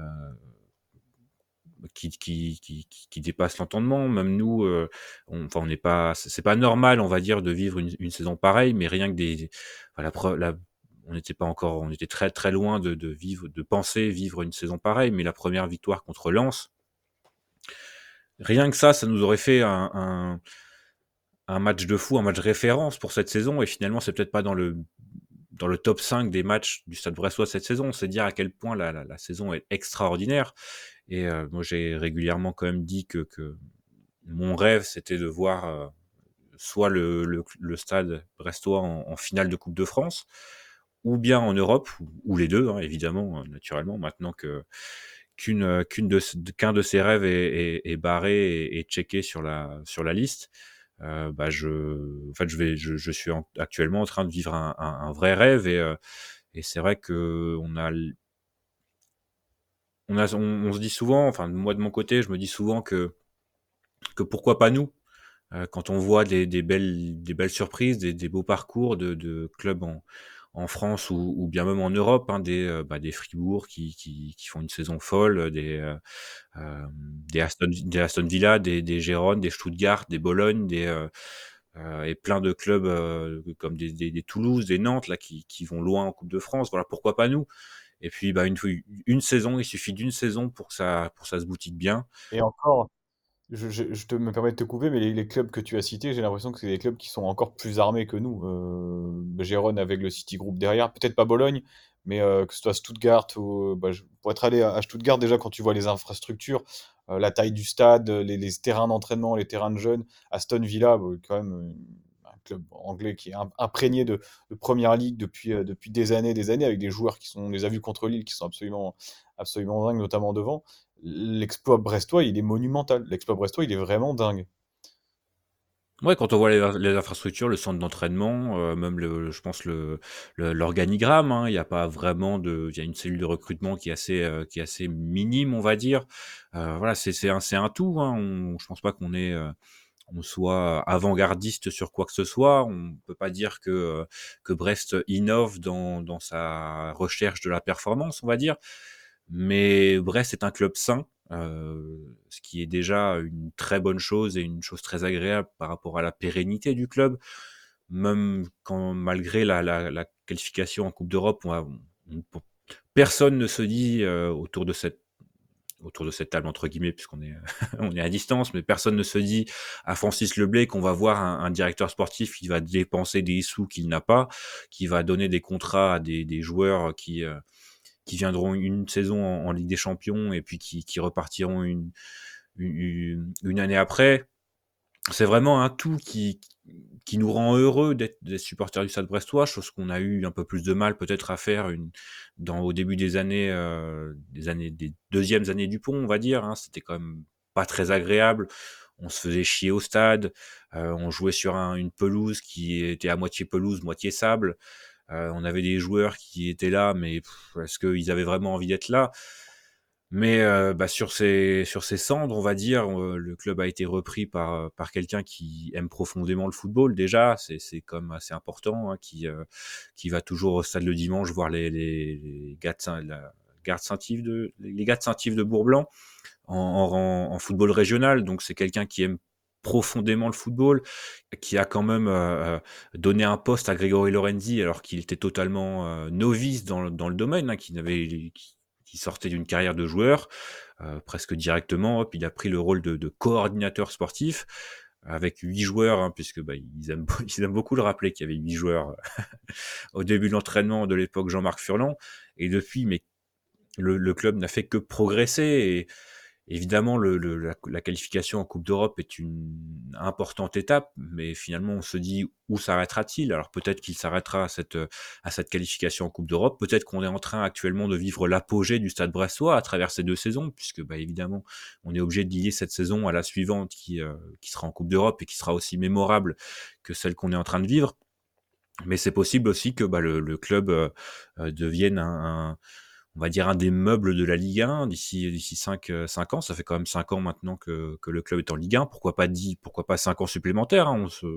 qui qui qui qui qui dépasse l'entendement. Même nous, heu, on enfin, on n'est pas c'est c'est pas normal, on va dire, de vivre une une saison pareille, mais rien que des enfin, la preu la on n'était pas encore on était très, très loin de de vivre de penser vivre une saison pareille, mais la première victoire contre Lens, rien que ça, ça nous aurait fait un un un match de fou, un match référence pour cette saison et finalement, c'est peut-être pas dans le dans le top cinq des matchs du Stade Brestois cette saison. C'est dire à quel point la la la saison est extraordinaire et heu, moi, j'ai régulièrement quand même dit que que mon rêve, c'était de voir, heu, soit le le le Stade Brestois en en finale de Coupe de France ou bien en Europe ou ou les deux, hein, évidemment, heu, naturellement, maintenant que qu'une, heu, qu'une de c qu'un de ces rêves est est est barré et et checké sur la sur la liste, heu, bah, je en fait, je vais je je suis en actuellement en train de vivre un un un vrai rêve et heu et c'est vrai qu'on a l on a on on se dit souvent, enfin, moi, de mon côté, je me dis souvent que que pourquoi pas nous? Heu, quand on voit des des belles des belles surprises, des des beaux parcours de de clubs en en France ou ou bien même en Europe, hein, des, heu, bah, des Fribourg qui qui qui font une saison folle, des, heu, hem, des Aston des Aston Villa, des des Gérone, des Stuttgart, des Bologne, des, heu heu et plein de clubs, heu, comme des des des Toulouse, des Nantes là qui qui vont loin en Coupe de France. Voilà, pourquoi pas nous? Et puis, bah, une fois une saison, il suffit d'une saison pour que ça pour que ça se boutique bien. Et encore, je je je te me permets de te couper, mais les les clubs que tu as cités, j'ai l'impression que c'est des clubs qui sont encore plus armés que nous. Heu, Gérone avec le City Group derrière, peut-être pas Bologne, mais heu, que ce soit Stuttgart ou bah, je pour être allé à à Stuttgart, déjà, quand tu vois les infrastructures, heu, la taille du stade, les les terrains d'entraînement, les terrains de jeunes. Aston Villa, bah, quand même, heu, un club anglais qui est im imprégné de de première ligue depuis, heu, depuis des années et des années, avec des joueurs qui sont on les a vus contre Lille, qui sont absolument absolument dingues, notamment devant. L'exploit brestois, il est monumental. L'exploit brestois, il est vraiment dingue. Ouais, quand on voit les les infrastructures, le centre d'entraînement, heu, même le je pense le le l'organigramme, hein, il y a pas vraiment de il y a une cellule de recrutement qui est assez, heu, qui est assez minime, on va dire. Heu, voilà, c'est c'est un c'est un tout, hein. On je pense pas qu'on est, heu, on soit avant-gardiste sur quoi que ce soit. On peut pas dire que, heu, que Brest innove dans dans sa recherche de la performance, on va dire. Mais Brest est un club sain, heu, ce qui est déjà une très bonne chose et une chose très agréable par rapport à la pérennité du club. Même quand malgré la la la qualification en coupe d'Europe, on a on on personne ne se dit, heu, autour de cette autour de cette table entre guillemets puisqu'on est, on est à distance, mais personne ne se dit à Francis Leblay qu'on va voir un un directeur sportif qui va dépenser des sous qu'il n'a pas, qui va donner des contrats à des des joueurs qui, heu qui viendront une saison en, en Ligue des Champions et puis qui, qui repartiront une, une, une année après. C'est vraiment un tout qui, qui nous rend heureux d'être des supporters du Stade Brestois, chose qu'on a eu un peu plus de mal peut-être à faire une, dans, au début des années, euh, des années, des deuxièmes années du pont, on va dire. Hein. C'était quand même pas très agréable. On se faisait chier au stade. Euh, on jouait sur un, une pelouse qui était à moitié pelouse, moitié sable. Euh, on avait des joueurs qui étaient là, mais pff, est-ce qu'ils avaient vraiment envie d'être là? Mais heu, bah, sur ces sur ces cendres, on va dire, heu, le club a été repris par, heu, par quelqu'un qui aime profondément le football déjà, c'est c'est quand même assez important, hein, qui, heu, qui va toujours au stade le dimanche voir les les les gars de Saint la Garde Saint-Yves de les gars de Saint-Yves de Bourg-Blanc en en en football régional, donc c'est quelqu'un qui aime profondément le football, qui a quand même euh, donné un poste à Grégory Lorenzi alors qu'il était totalement euh, novice dans, le- dans le domaine, hein, qui, n'avait, qui, qui sortait d'une carrière de joueur euh, presque directement. Hop, il a pris le rôle de, de coordinateur sportif avec huit joueurs, hein, puisque bah, ils, aiment, ils aiment beaucoup le rappeler qu'il y avait huit joueurs au début de l'entraînement de l'époque Jean-Marc Furlan. Et depuis, mais le, le club n'a fait que progresser. Et évidemment, le, le, la, la qualification en Coupe d'Europe est une importante étape, mais finalement, on se dit où s'arrêtera-t-il? Alors peut-être qu'il s'arrêtera à cette, à cette qualification en Coupe d'Europe. Peut-être qu'on est en train actuellement de vivre l'apogée du Stade Brestois à travers ces deux saisons, puisque bah, évidemment, on est obligé de lier cette saison à la suivante qui, euh, qui sera en Coupe d'Europe et qui sera aussi mémorable que celle qu'on est en train de vivre. Mais c'est possible aussi que bah, le, le club euh, euh, devienne un, un on va dire un des meubles de la Ligue un d'ici d'ici cinq ans. Ça fait quand même cinq ans maintenant que, que le club est en Ligue un. Pourquoi pas dix, pourquoi pas cinq ans supplémentaires, hein, on se...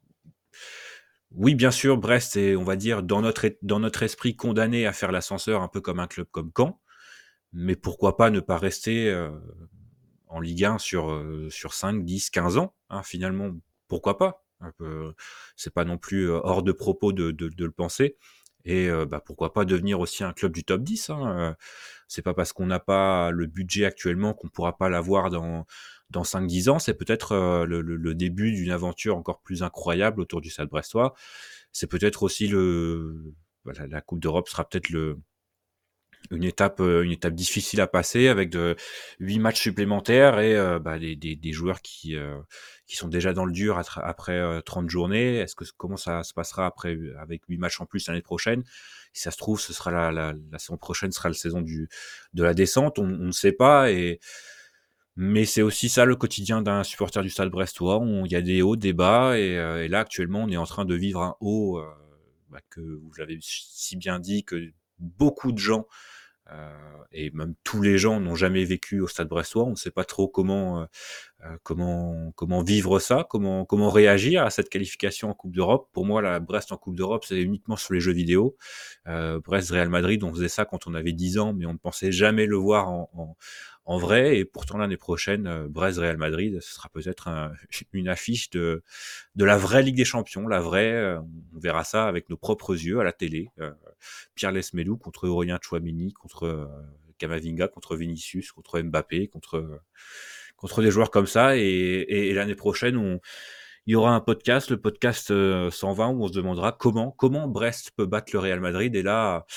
Oui, bien sûr, Brest est, on va dire, dans notre, dans notre esprit condamné à faire l'ascenseur, un peu comme un club comme Caen. Mais pourquoi pas ne pas rester euh, en Ligue un sur, euh, sur cinq, dix, quinze ans, hein, finalement. Pourquoi pas? Un peu, c'est pas non plus euh, hors de propos de, de, de le penser. Et euh, bah, pourquoi pas devenir aussi un club du top dix, hein. Euh, c'est pas parce qu'on n'a pas le budget actuellement qu'on pourra pas l'avoir dans, dans cinq dix ans. C'est peut-être euh, le, le, le début d'une aventure encore plus incroyable autour du Stade Brestois. C'est peut-être aussi le... Voilà, la Coupe d'Europe sera peut-être le, une étape, euh, une étape difficile à passer avec de huit matchs supplémentaires et euh, bah, des, des, des joueurs qui, euh, qui sont déjà dans le dur atra- après euh, trente journées. Est-ce que comment ça se passera après avec huit matchs en plus l'année prochaine? Si ça se trouve, ce sera la, la, la saison prochaine sera la saison du, de la descente. On, on ne sait pas. Et mais c'est aussi ça le quotidien d'un supporter du Stade Brestois. On- Il y a des hauts, des bas, et, euh, et là actuellement, on est en train de vivre un haut euh, bah, que vous l'avez si bien dit que beaucoup de gens euh, et même tous les gens n'ont jamais vécu au Stade Brestois. On ne sait pas trop comment euh, euh, comment comment vivre ça, comment comment réagir à cette qualification en Coupe d'Europe. Pour moi, la Brest en Coupe d'Europe, c'est uniquement sur les jeux vidéo. Euh, Brest Real Madrid, on faisait ça quand on avait dix ans, mais on ne pensait jamais le voir en, en, en vrai. Et pourtant l'année prochaine, euh, Brest Real Madrid, ce sera peut-être un, une affiche de de la vraie Ligue des Champions, la vraie. Euh, on verra ça avec nos propres yeux à la télé. Euh, Pierre Lesmelou contre Aurélien Tchouameni, contre euh, Camavinga, contre Vinicius, contre Mbappé, contre contre des joueurs comme ça. Et, et, et l'année prochaine, on, il y aura un podcast, le podcast euh, cent vingt, où on se demandera comment comment Brest peut battre le Real Madrid. Et là,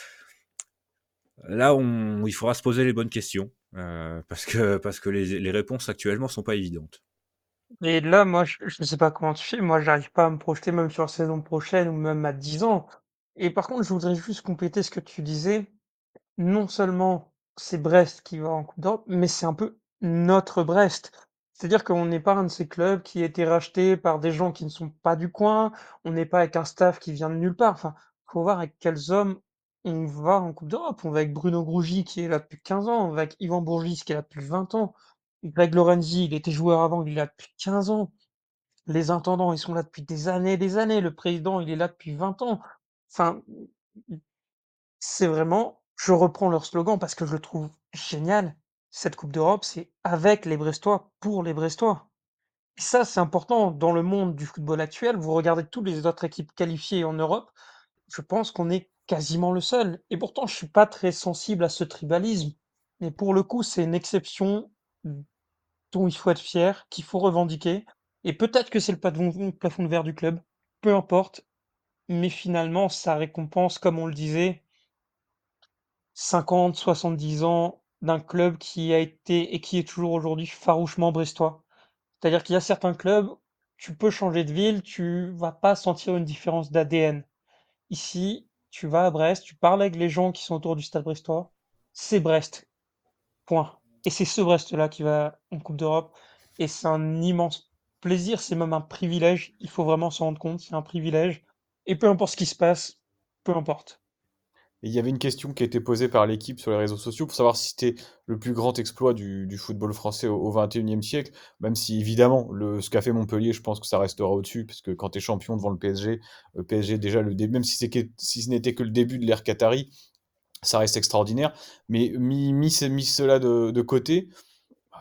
là, on, il faudra se poser les bonnes questions euh, parce que parce que les, les réponses actuellement sont pas évidentes. Et là, moi, je, je sais pas comment tu fais. Moi, j'arrive pas à me projeter même sur la saison prochaine ou même à dix ans. Et par contre, je voudrais juste compléter ce que tu disais. Non seulement c'est Brest qui va en Coupe d'Europe, mais c'est un peu notre Brest. C'est-à-dire qu'on n'est pas un de ces clubs qui a été racheté par des gens qui ne sont pas du coin, on n'est pas avec un staff qui vient de nulle part. Enfin, faut voir avec quels hommes on va en Coupe d'Europe. On va avec Bruno Grougy qui est là depuis quinze ans, on va avec Yvan Bourgis qui est là depuis vingt ans. Greg Lorenzi, il était joueur avant, il est là depuis quinze ans. Les intendants, ils sont là depuis des années et des années. Le président, il est là depuis vingt ans. Enfin, c'est vraiment, je reprends leur slogan parce que je le trouve génial. Cette Coupe d'Europe, c'est avec les Brestois, pour les Brestois. Et ça, c'est important dans le monde du football actuel. Vous regardez toutes les autres équipes qualifiées en Europe, je pense qu'on est quasiment le seul. Et pourtant, je suis pas très sensible à ce tribalisme. Mais pour le coup, c'est une exception dont il faut être fier, qu'il faut revendiquer. Et peut-être que c'est le plafond plafond de verre du club, peu importe. Mais finalement, ça récompense, comme on le disait, cinquante, soixante-dix ans d'un club qui a été et qui est toujours aujourd'hui farouchement brestois. C'est-à-dire qu'il y a certains clubs, tu peux changer de ville, tu vas pas sentir une différence d'A D N. Ici, tu vas à Brest, tu parles avec les gens qui sont autour du stade brestois, c'est Brest, point. Et c'est ce Brest-là qui va en Coupe d'Europe. Et c'est un immense plaisir, c'est même un privilège. Il faut vraiment s'en rendre compte, c'est un privilège. Et peu importe ce qui se passe, peu importe. Et il y avait une question qui a été posée par l'équipe sur les réseaux sociaux pour savoir si c'était le plus grand exploit du, du football français au, au vingt et unième siècle, même si évidemment le, ce qu'a fait Montpellier, je pense que ça restera au-dessus, parce que quand tu es champion devant le P S G, le P S G déjà le début, même si, c'est que- si ce n'était que le début de l'ère Qatari, ça reste extraordinaire. Mais mis, mis, ce- mis cela de, de côté,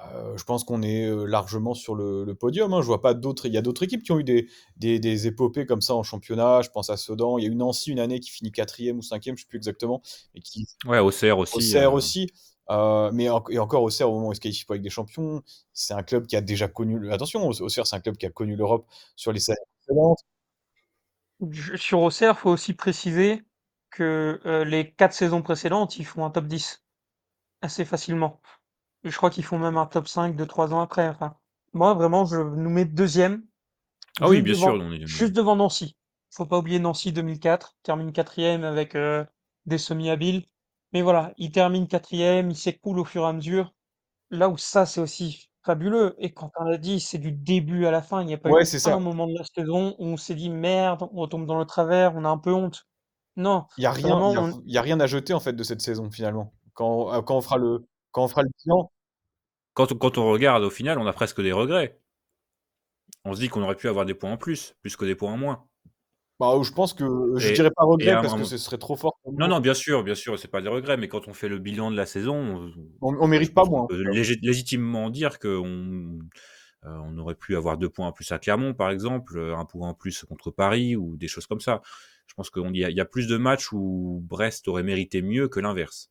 Heu, je pense qu'on est, heu, largement sur le le podium, hein. Je vois pas d'autres il y a d'autres équipes qui ont eu des des des épopées comme ça en championnat. Je pense à Sedan. Il y a eu Nancy une année qui finit quatrième ou cinquième, je sais plus exactement, et qui Ouais, Auxerre aussi. Auxerre euh, aussi, heu, mais enc et encore Auxerre, au moment où il se qualifie pour la Ligue des Champions, c'est un club qui a déjà connu le attention, Aux Auxerre, c'est un club qui a connu l'Europe sur les années précédentes. Je- Sur Auxerre, faut aussi préciser que euh, les quatre saisons précédentes, ils font un top dix assez facilement. Et je crois qu'ils font même un top cinq deux trois ans après. Enfin, moi, vraiment, je nous mets deuxième, Ah oui, juste bien sûr. devant, On est... juste devant Nancy. Faut pas oublier Nancy deux mille quatre, termine quatrième avec euh, des semi-habiles. Mais voilà, il termine quatrième, il s'écoule au fur et à mesure. Là où ça, c'est aussi fabuleux. Et quand on l'a dit, c'est du début à la fin. Il n'y a pas eu Ouais, c'est un ça. moment de la saison où on s'est dit merde, on retombe dans le travers, on a un peu honte. Non, Il y a rien il vraiment, y a on, il y a rien à jeter, en fait, de cette saison, finalement. Quand, heu, quand on fera le quand on fera le bilan. Quand, on- quand on regarde au final, on a presque des regrets. On se dit qu'on aurait pu avoir des points en plus, plus que des points en moins. Bah, je pense que je Et, dirais pas et regret à un parce que moment- ce serait trop fort pour Non, nous. non, bien sûr, bien sûr, c'est pas des regrets, mais quand on fait le bilan de la saison, on- On on ouais, je mérite pas pense qu'on moins, en peut tout cas. légit- légitimement dire qu'on euh, on aurait pu avoir deux points en plus à Clermont, par exemple, euh, un point en plus contre Paris ou des choses comme ça. Je pense qu'il y, a- il y a plus de matchs où Brest aurait mérité mieux que l'inverse.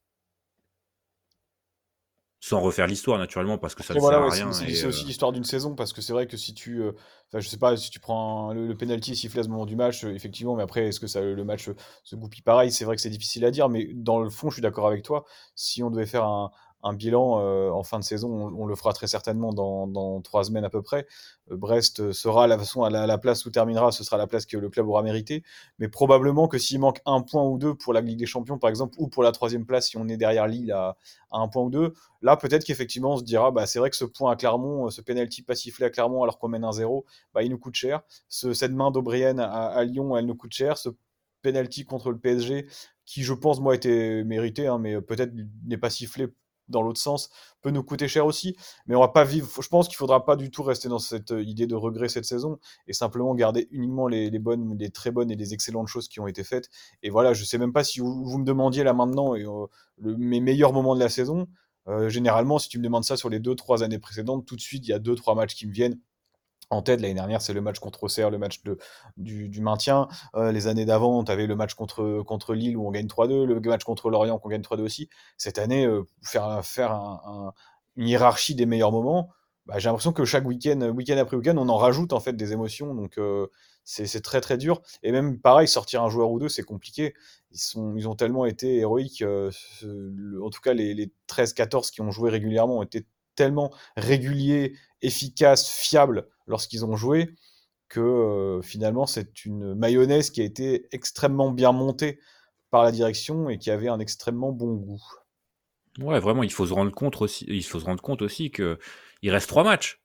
Sans refaire l'histoire, naturellement, parce que ça Après ne sert voilà, à ouais, c'est rien. c'est Et, c'est euh, aussi l'histoire d'une saison parce que c'est vrai que si tu, heu, enfin, je sais pas, si tu prends un le le pénalty sifflé à ce moment du match, heu, effectivement, mais après est-ce que ça le match, heu, se goupille pareil? C'est vrai que c'est difficile à dire, mais dans le fond, je suis d'accord avec toi. Si on devait faire un un bilan, heu, en fin de saison, on on le fera très certainement dans dans trois semaines à peu près. Heu, Brest, heu, sera la façon à la la place où terminera, ce sera la place que le club aura méritée. Mais probablement que s'il manque un point ou deux pour la Ligue des Champions, par exemple, ou pour la troisième place, si on est derrière Lille à à un point ou deux. Là, peut-être qu'effectivement, on se dira, bah, c'est vrai que ce point à Clermont, ce penalty pas sifflé à Clermont alors qu'on mène un zéro, bah, il nous coûte cher. Ce, cette main d'Obrienne à, à, Lyon, elle nous coûte cher. Ce penalty contre le P S G, qui je pense, moi, était mérité, hein, mais peut-être n'est pas sifflé dans l'autre sens, peut nous coûter cher aussi. Mais on va pas vivre. Je pense qu'il faudra pas du tout rester dans cette idée de regret cette saison et simplement garder uniquement les, les bonnes, les très bonnes et les excellentes choses qui ont été faites. Et voilà, je sais même pas si vous, vous me demandiez là maintenant et, euh, le, mes meilleurs moments de la saison. Euh, généralement, si tu me demandes ça sur les deux trois années précédentes, tout de suite, il y a deux trois matchs qui me viennent en tête. L'année dernière, c'est le match contre Auxerre, le match de, du, du maintien. Euh, les années d'avant, tu avais le match contre, contre Lille où on gagne trois deux, le match contre Lorient qu'on gagne trois deux aussi. Cette année, euh, faire, faire un, un, une hiérarchie des meilleurs moments, bah, j'ai l'impression que chaque week-end, week-end après week-end, on en rajoute en fait des émotions. Donc euh, c'est, c'est très très dur. Et même pareil, sortir un joueur ou deux, c'est compliqué. Ils, sont, ils ont tellement été héroïques. Euh, le, en tout cas, les, les treize quatorze qui ont joué régulièrement ont été tellement réguliers, efficaces, fiables lorsqu'ils ont joué que euh, finalement c'est une mayonnaise qui a été extrêmement bien montée par la direction et qui avait un extrêmement bon goût. ouais, vraiment, il faut se rendre compte aussi, il faut se rendre compte aussi que il reste trois matchs.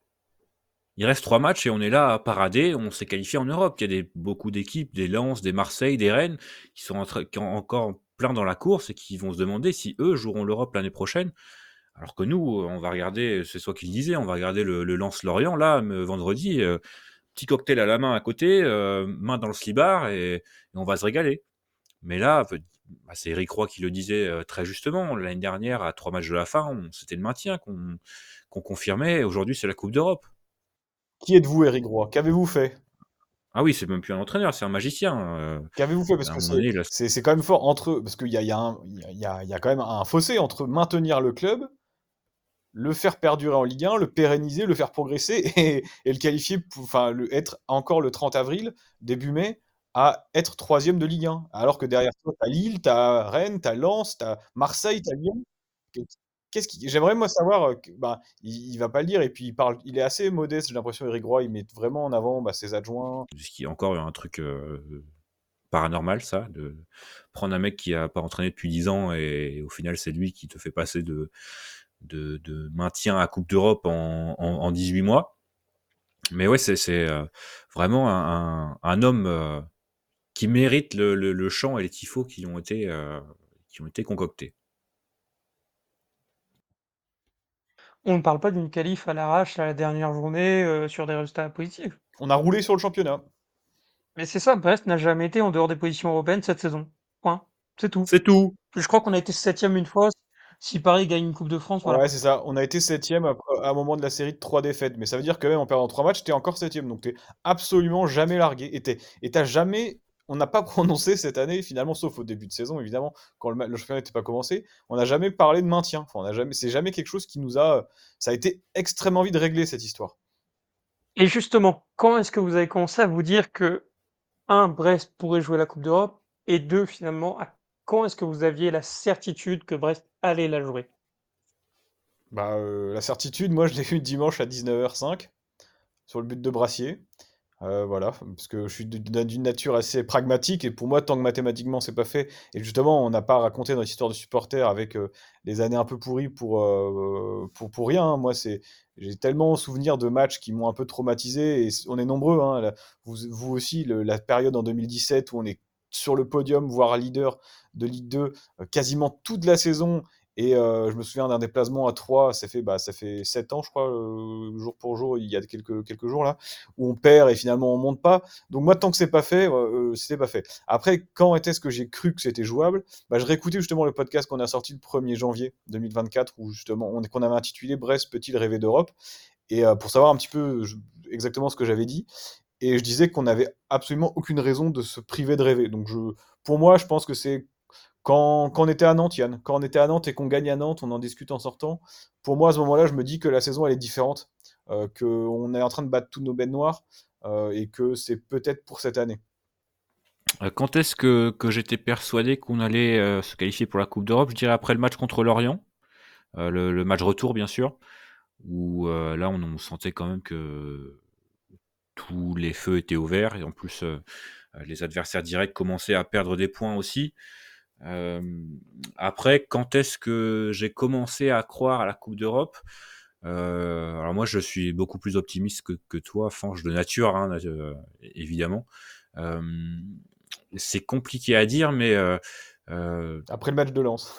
Il reste trois matchs et on est là à parader. On s'est qualifié en Europe. Il y a des, beaucoup d'équipes, des Lens, des Marseille, des Rennes, qui sont en train- qui ont encore plein dans la course et qui vont se demander si eux joueront l'Europe l'année prochaine. Alors que nous, on va regarder, c'est toi qui le disais, on va regarder le, le Lens-Lorient là, me- vendredi, euh, petit cocktail à la main à côté, euh, main dans le slibard et, et on va se régaler. Mais là, bah, c'est Eric Roy qui le disait euh, très justement. L'année dernière, à trois matchs de la fin, on- c'était le maintien qu'on qu'on confirmait. Aujourd'hui, c'est la Coupe d'Europe. Qui êtes-vous, Eric Roy? Qu'avez-vous fait? Ah oui, c'est même plus un entraîneur, c'est un magicien. euh, Qu'avez-vous fait? Parce à un que moment c'est donné, il a- c'est c'est quand même fort entre eux, parce qu'il y a, il y, a un- il y, a, il y a- il y a quand même un fossé entre maintenir le club, le faire perdurer en Ligue un, le pérenniser, le faire progresser et, et le qualifier, pour, enfin, le, être encore le trente avril, début mai, à être troisième de Ligue un. Alors que derrière toi, t'as Lille, t'as Rennes, t'as Lens, t'as Marseille, t'as Lyon. Qu'est-ce qui... J'aimerais moi savoir, euh, que- bah, il, il va pas le dire et puis il parle, il est assez modeste, j'ai l'impression, Eric Roy, il met vraiment en avant bah, ses adjoints. ce qui est encore un truc euh, paranormal, ça, de prendre un mec qui a pas entraîné depuis dix ans et au final, c'est lui qui te fait passer de, de, de maintien à Coupe d'Europe en, en, en dix-huit mois. Mais ouais, c'est c'est, euh, vraiment un, un, un homme euh, qui mérite le, le, le chant et les tifos qui ont été, euh, qui ont été concoctés. On ne parle pas d'une qualif à l'arrache à la dernière journée euh, sur des résultats positifs. On a roulé sur le championnat. Mais c'est ça, Brest n'a jamais été en dehors des positions européennes cette saison. Point. C'est tout. C'est tout. Je crois qu'on a été septième une fois. si Paris gagne une Coupe de France, voilà. Ouais, c'est ça. On a été septième à, à un moment de la série de trois défaites. Mais ça veut dire que même en perdant trois matchs, t'es encore septième. Donc t'es absolument jamais largué. Et t'es- et t'as jamais. On n'a pas prononcé cette année, finalement, sauf au début de saison, évidemment, quand le, ma- le championnat n'était pas commencé, on n'a jamais parlé de maintien. Enfin, on n'a jamais, c'est jamais quelque chose qui nous a. Ça a été extrêmement vite réglé, cette histoire. Et justement, quand est-ce que vous avez commencé à vous dire que, un, Brest pourrait jouer la Coupe d'Europe, et deux, finalement, à quand est-ce que vous aviez la certitude que Brest allait la jouer? Bah, euh, la certitude, moi, je l'ai eu dimanche à dix-neuf heures cinq sur le but de Brassier. Euh, voilà, parce que je suis d'une d'une nature assez pragmatique et pour moi, tant que mathématiquement c'est pas fait, et justement, on n'a pas raconté notre histoire de supporter avec euh, les années un peu pourries pour, euh, pour, pour rien, hein. Moi, c'est, j'ai tellement souvenir de matchs qui m'ont un peu traumatisé et c- on est nombreux, hein, là. vous, vous aussi, le- la période en deux mille dix-sept où on est sur le podium, voire leader de Ligue deux, euh, quasiment toute la saison. Et euh, je me souviens d'un déplacement à Troyes, ça fait, bah, ça fait sept ans, je crois, euh, jour pour jour, il y a quelques, quelques jours là où on perd et finalement on monte pas. Donc moi, tant que c'est pas fait, euh, c'était pas fait. Après, quand était-ce que j'ai cru que c'était jouable? Bah, je réécoutais justement le podcast qu'on a sorti le premier janvier deux mille vingt-quatre, où justement on, qu'on avait intitulé Brest peut-il rêver d'Europe? Et euh, pour savoir un petit peu je- exactement ce que j'avais dit. Et je disais qu'on n'avait absolument aucune raison de se priver de rêver. Donc je, pour moi, je pense que c'est quand, quand on était à Nantes, Yann, quand on était à Nantes et qu'on gagne à Nantes, on en discute en sortant. Pour moi, à ce moment-là, je me dis que la saison, elle est différente, euh, qu'on est en train de battre toutes nos bêtes noires, euh, et que c'est peut-être pour cette année. Euh, Quand est-ce que, que j'étais persuadé qu'on allait euh, se qualifier pour la Coupe d'Europe? Je dirais après le match contre Lorient, euh, le, le match retour bien sûr, où euh, là on, on sentait quand même que tous les feux étaient ouverts et en plus euh, les adversaires directs commençaient à perdre des points aussi. Euh, Après, quand est-ce que j'ai commencé à croire à la Coupe d'Europe? Euh, alors moi, je suis beaucoup plus optimiste que, que toi, Fange de nature, hein, euh, évidemment. Euh, c'est compliqué à dire, mais euh, euh, Après le match de Lens.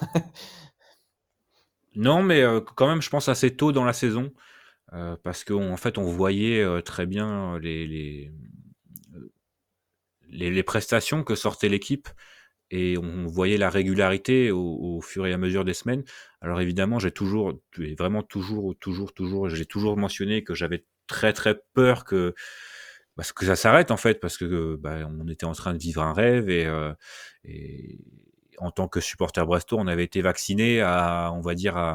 non, mais euh, quand même, je pense assez tôt dans la saison, euh, parce qu'en fait, on voyait euh, très bien les, les, les, les prestations que sortait l'équipe. Et on voyait la régularité au, au fur et à mesure des semaines. Alors évidemment, j'ai toujours, et vraiment toujours, toujours, toujours, j'ai toujours mentionné que j'avais très très peur que parce que ça s'arrête en fait, parce que bah, on était en train de vivre un rêve et, euh, et en tant que supporter brestois, on avait été vacciné à, on va dire, à,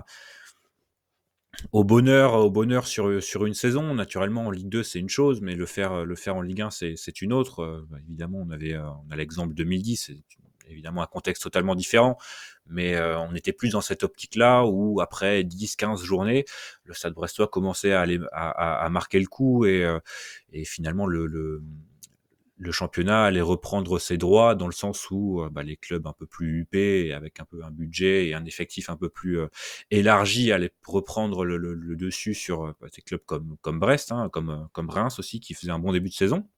au bonheur, au bonheur sur, sur une saison. Naturellement, en Ligue deux, c'est une chose, mais le faire, le faire en Ligue un, c'est, c'est une autre. Euh, bah, évidemment, on avait, euh, on a l'exemple deux mille dix, c'est évidemment un contexte totalement différent, mais euh, on était plus dans cette optique-là où après dix quinze journées, le Stade brestois commençait à, aller, à, à, à marquer le coup et, euh, et finalement le, le, le championnat allait reprendre ses droits dans le sens où euh, bah, les clubs un peu plus huppés, avec un peu un budget et un effectif un peu plus euh, élargi, allaient reprendre le, le, le dessus sur euh, bah, des clubs comme, comme Brest, hein, comme, euh, comme Reims aussi, qui faisait un bon début de saison.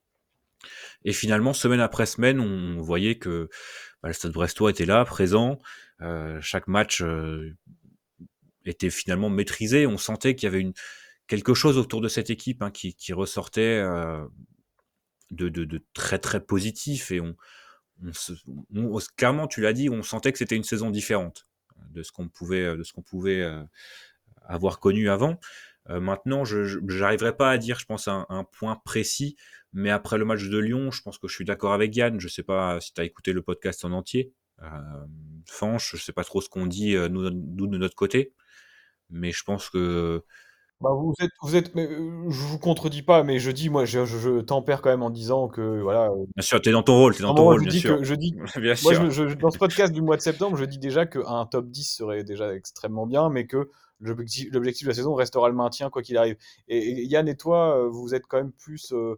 Et finalement, semaine après semaine, on voyait que bah, le Stade brestois était là, présent. Euh, chaque match euh, était finalement maîtrisé. On sentait qu'il y avait une, quelque chose autour de cette équipe hein, qui, qui ressortait euh, de, de, de très très positif et on, on se, on- clairement, tu l'as dit, on sentait que c'était une saison différente de ce qu'on pouvait, de ce qu'on pouvait euh, avoir connu avant. Euh, maintenant, je n'arriverai pas à dire, je pense, un, un point précis, mais après le match de Lyon, je pense que je suis d'accord avec Yann. Je sais pas si tu as écouté le podcast en entier. Euh, Fanche, je sais pas trop ce qu'on dit, euh, nous, nous, de notre côté, mais je pense que Bah, vous êtes, vous êtes, mais, euh, je vous contredis pas, mais je dis, moi, je, je, je tempère quand même en disant que, voilà, euh, bien sûr, tu es dans ton rôle, tu es à un dans ton moment, je rôle, vous bien dis sûr. que, je dis, Bien moi, sûr. je, je- dans ce podcast du mois de septembre, je dis déjà qu'un top dix serait déjà extrêmement bien, mais que l'objectif, l'objectif de la saison restera le maintien, quoi qu'il arrive. Et, et Yann et toi, euh, vous êtes quand même plus, euh,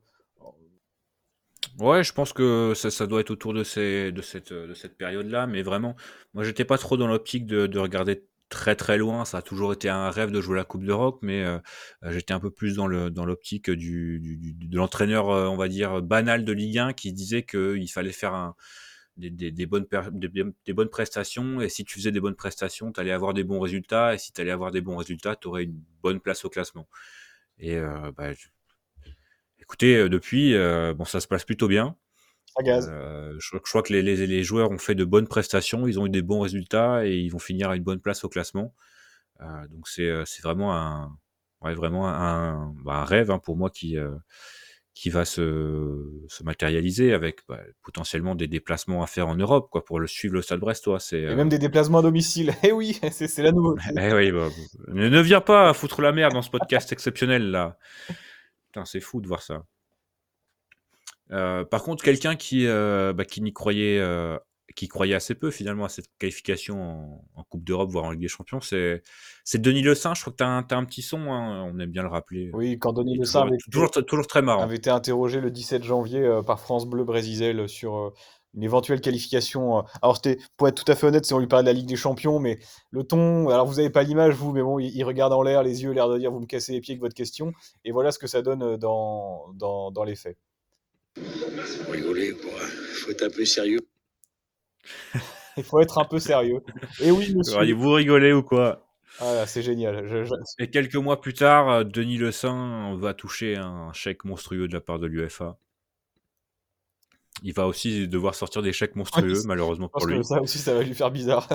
Ouais, je pense que ça, ça doit être autour de, ces, de cette, de cette période-là, mais vraiment, moi, j'étais pas trop dans l'optique de, de regarder très très loin. Ça a toujours été un rêve de jouer la Coupe d'Europe, mais euh, euh, j'étais un peu plus dans le dans l'optique du, du- du- de l'entraîneur, euh, on va dire banal de Ligue un, qui disait qu'il fallait faire un, des, des- des bonnes per- des, des bonnes prestations, et si tu faisais des bonnes prestations, tu allais avoir des bons résultats, et si tu allais avoir des bons résultats, tu aurais une bonne place au classement. Et euh, bah, je- écoutez, euh, depuis, euh, bon, ça se passe plutôt bien. Ça gaz. Euh, je, je crois que les, les, les joueurs ont fait de bonnes prestations, ils ont eu des bons résultats et ils vont finir à une bonne place au classement. Euh, donc c'est, euh, c'est vraiment un, ouais, vraiment un, bah, un rêve hein, pour moi qui, euh, qui va se, se matérialiser avec bah, potentiellement des déplacements à faire en Europe quoi, pour le suivre le Stade Brestois. C'est, Et euh... même des déplacements à domicile. Eh oui, c'est, c'est la nouveauté. eh oui, bah, ne, ne viens pas foutre la merde dans ce podcast exceptionnel là. Putain, c'est fou de voir ça. Euh, par contre, quelqu'un qui, euh, bah, qui n'y croyait, euh, qui croyait assez peu finalement à cette qualification en, en Coupe d'Europe, voire en Ligue des Champions, c'est, c'est Denis Le Saint. Je crois que tu as un, t'as un petit son, hein, on aime bien le rappeler. Oui, quand Denis Il est Le Saint toujours, avait, toujours, toujours très marrant. avait été interrogé le dix-sept janvier euh, par France Bleu Brésil sur euh, une éventuelle qualification. euh. Alors, c'était, pour être tout à fait honnête, si on lui parlait de la Ligue des Champions, mais le ton, alors vous n'avez pas l'image, vous, mais bon, il, il regarde en l'air, les yeux, l'air de dire vous me cassez les pieds avec votre question. Et voilà ce que ça donne euh, dans, dans, dans les faits. Vous rigolez, quoi. Faut être un peu sérieux. Il faut être un peu sérieux. Et oui, monsieur. Alors, vous rigolez ou quoi? Ah, là, c'est génial. Je, je... Et quelques mois plus tard, Denis Le Saint va toucher un chèque monstrueux de la part de l'UEFA. Il va aussi devoir sortir des chèques monstrueux, Oui, malheureusement je pense pour lui. que ça aussi, ça va lui faire bizarre.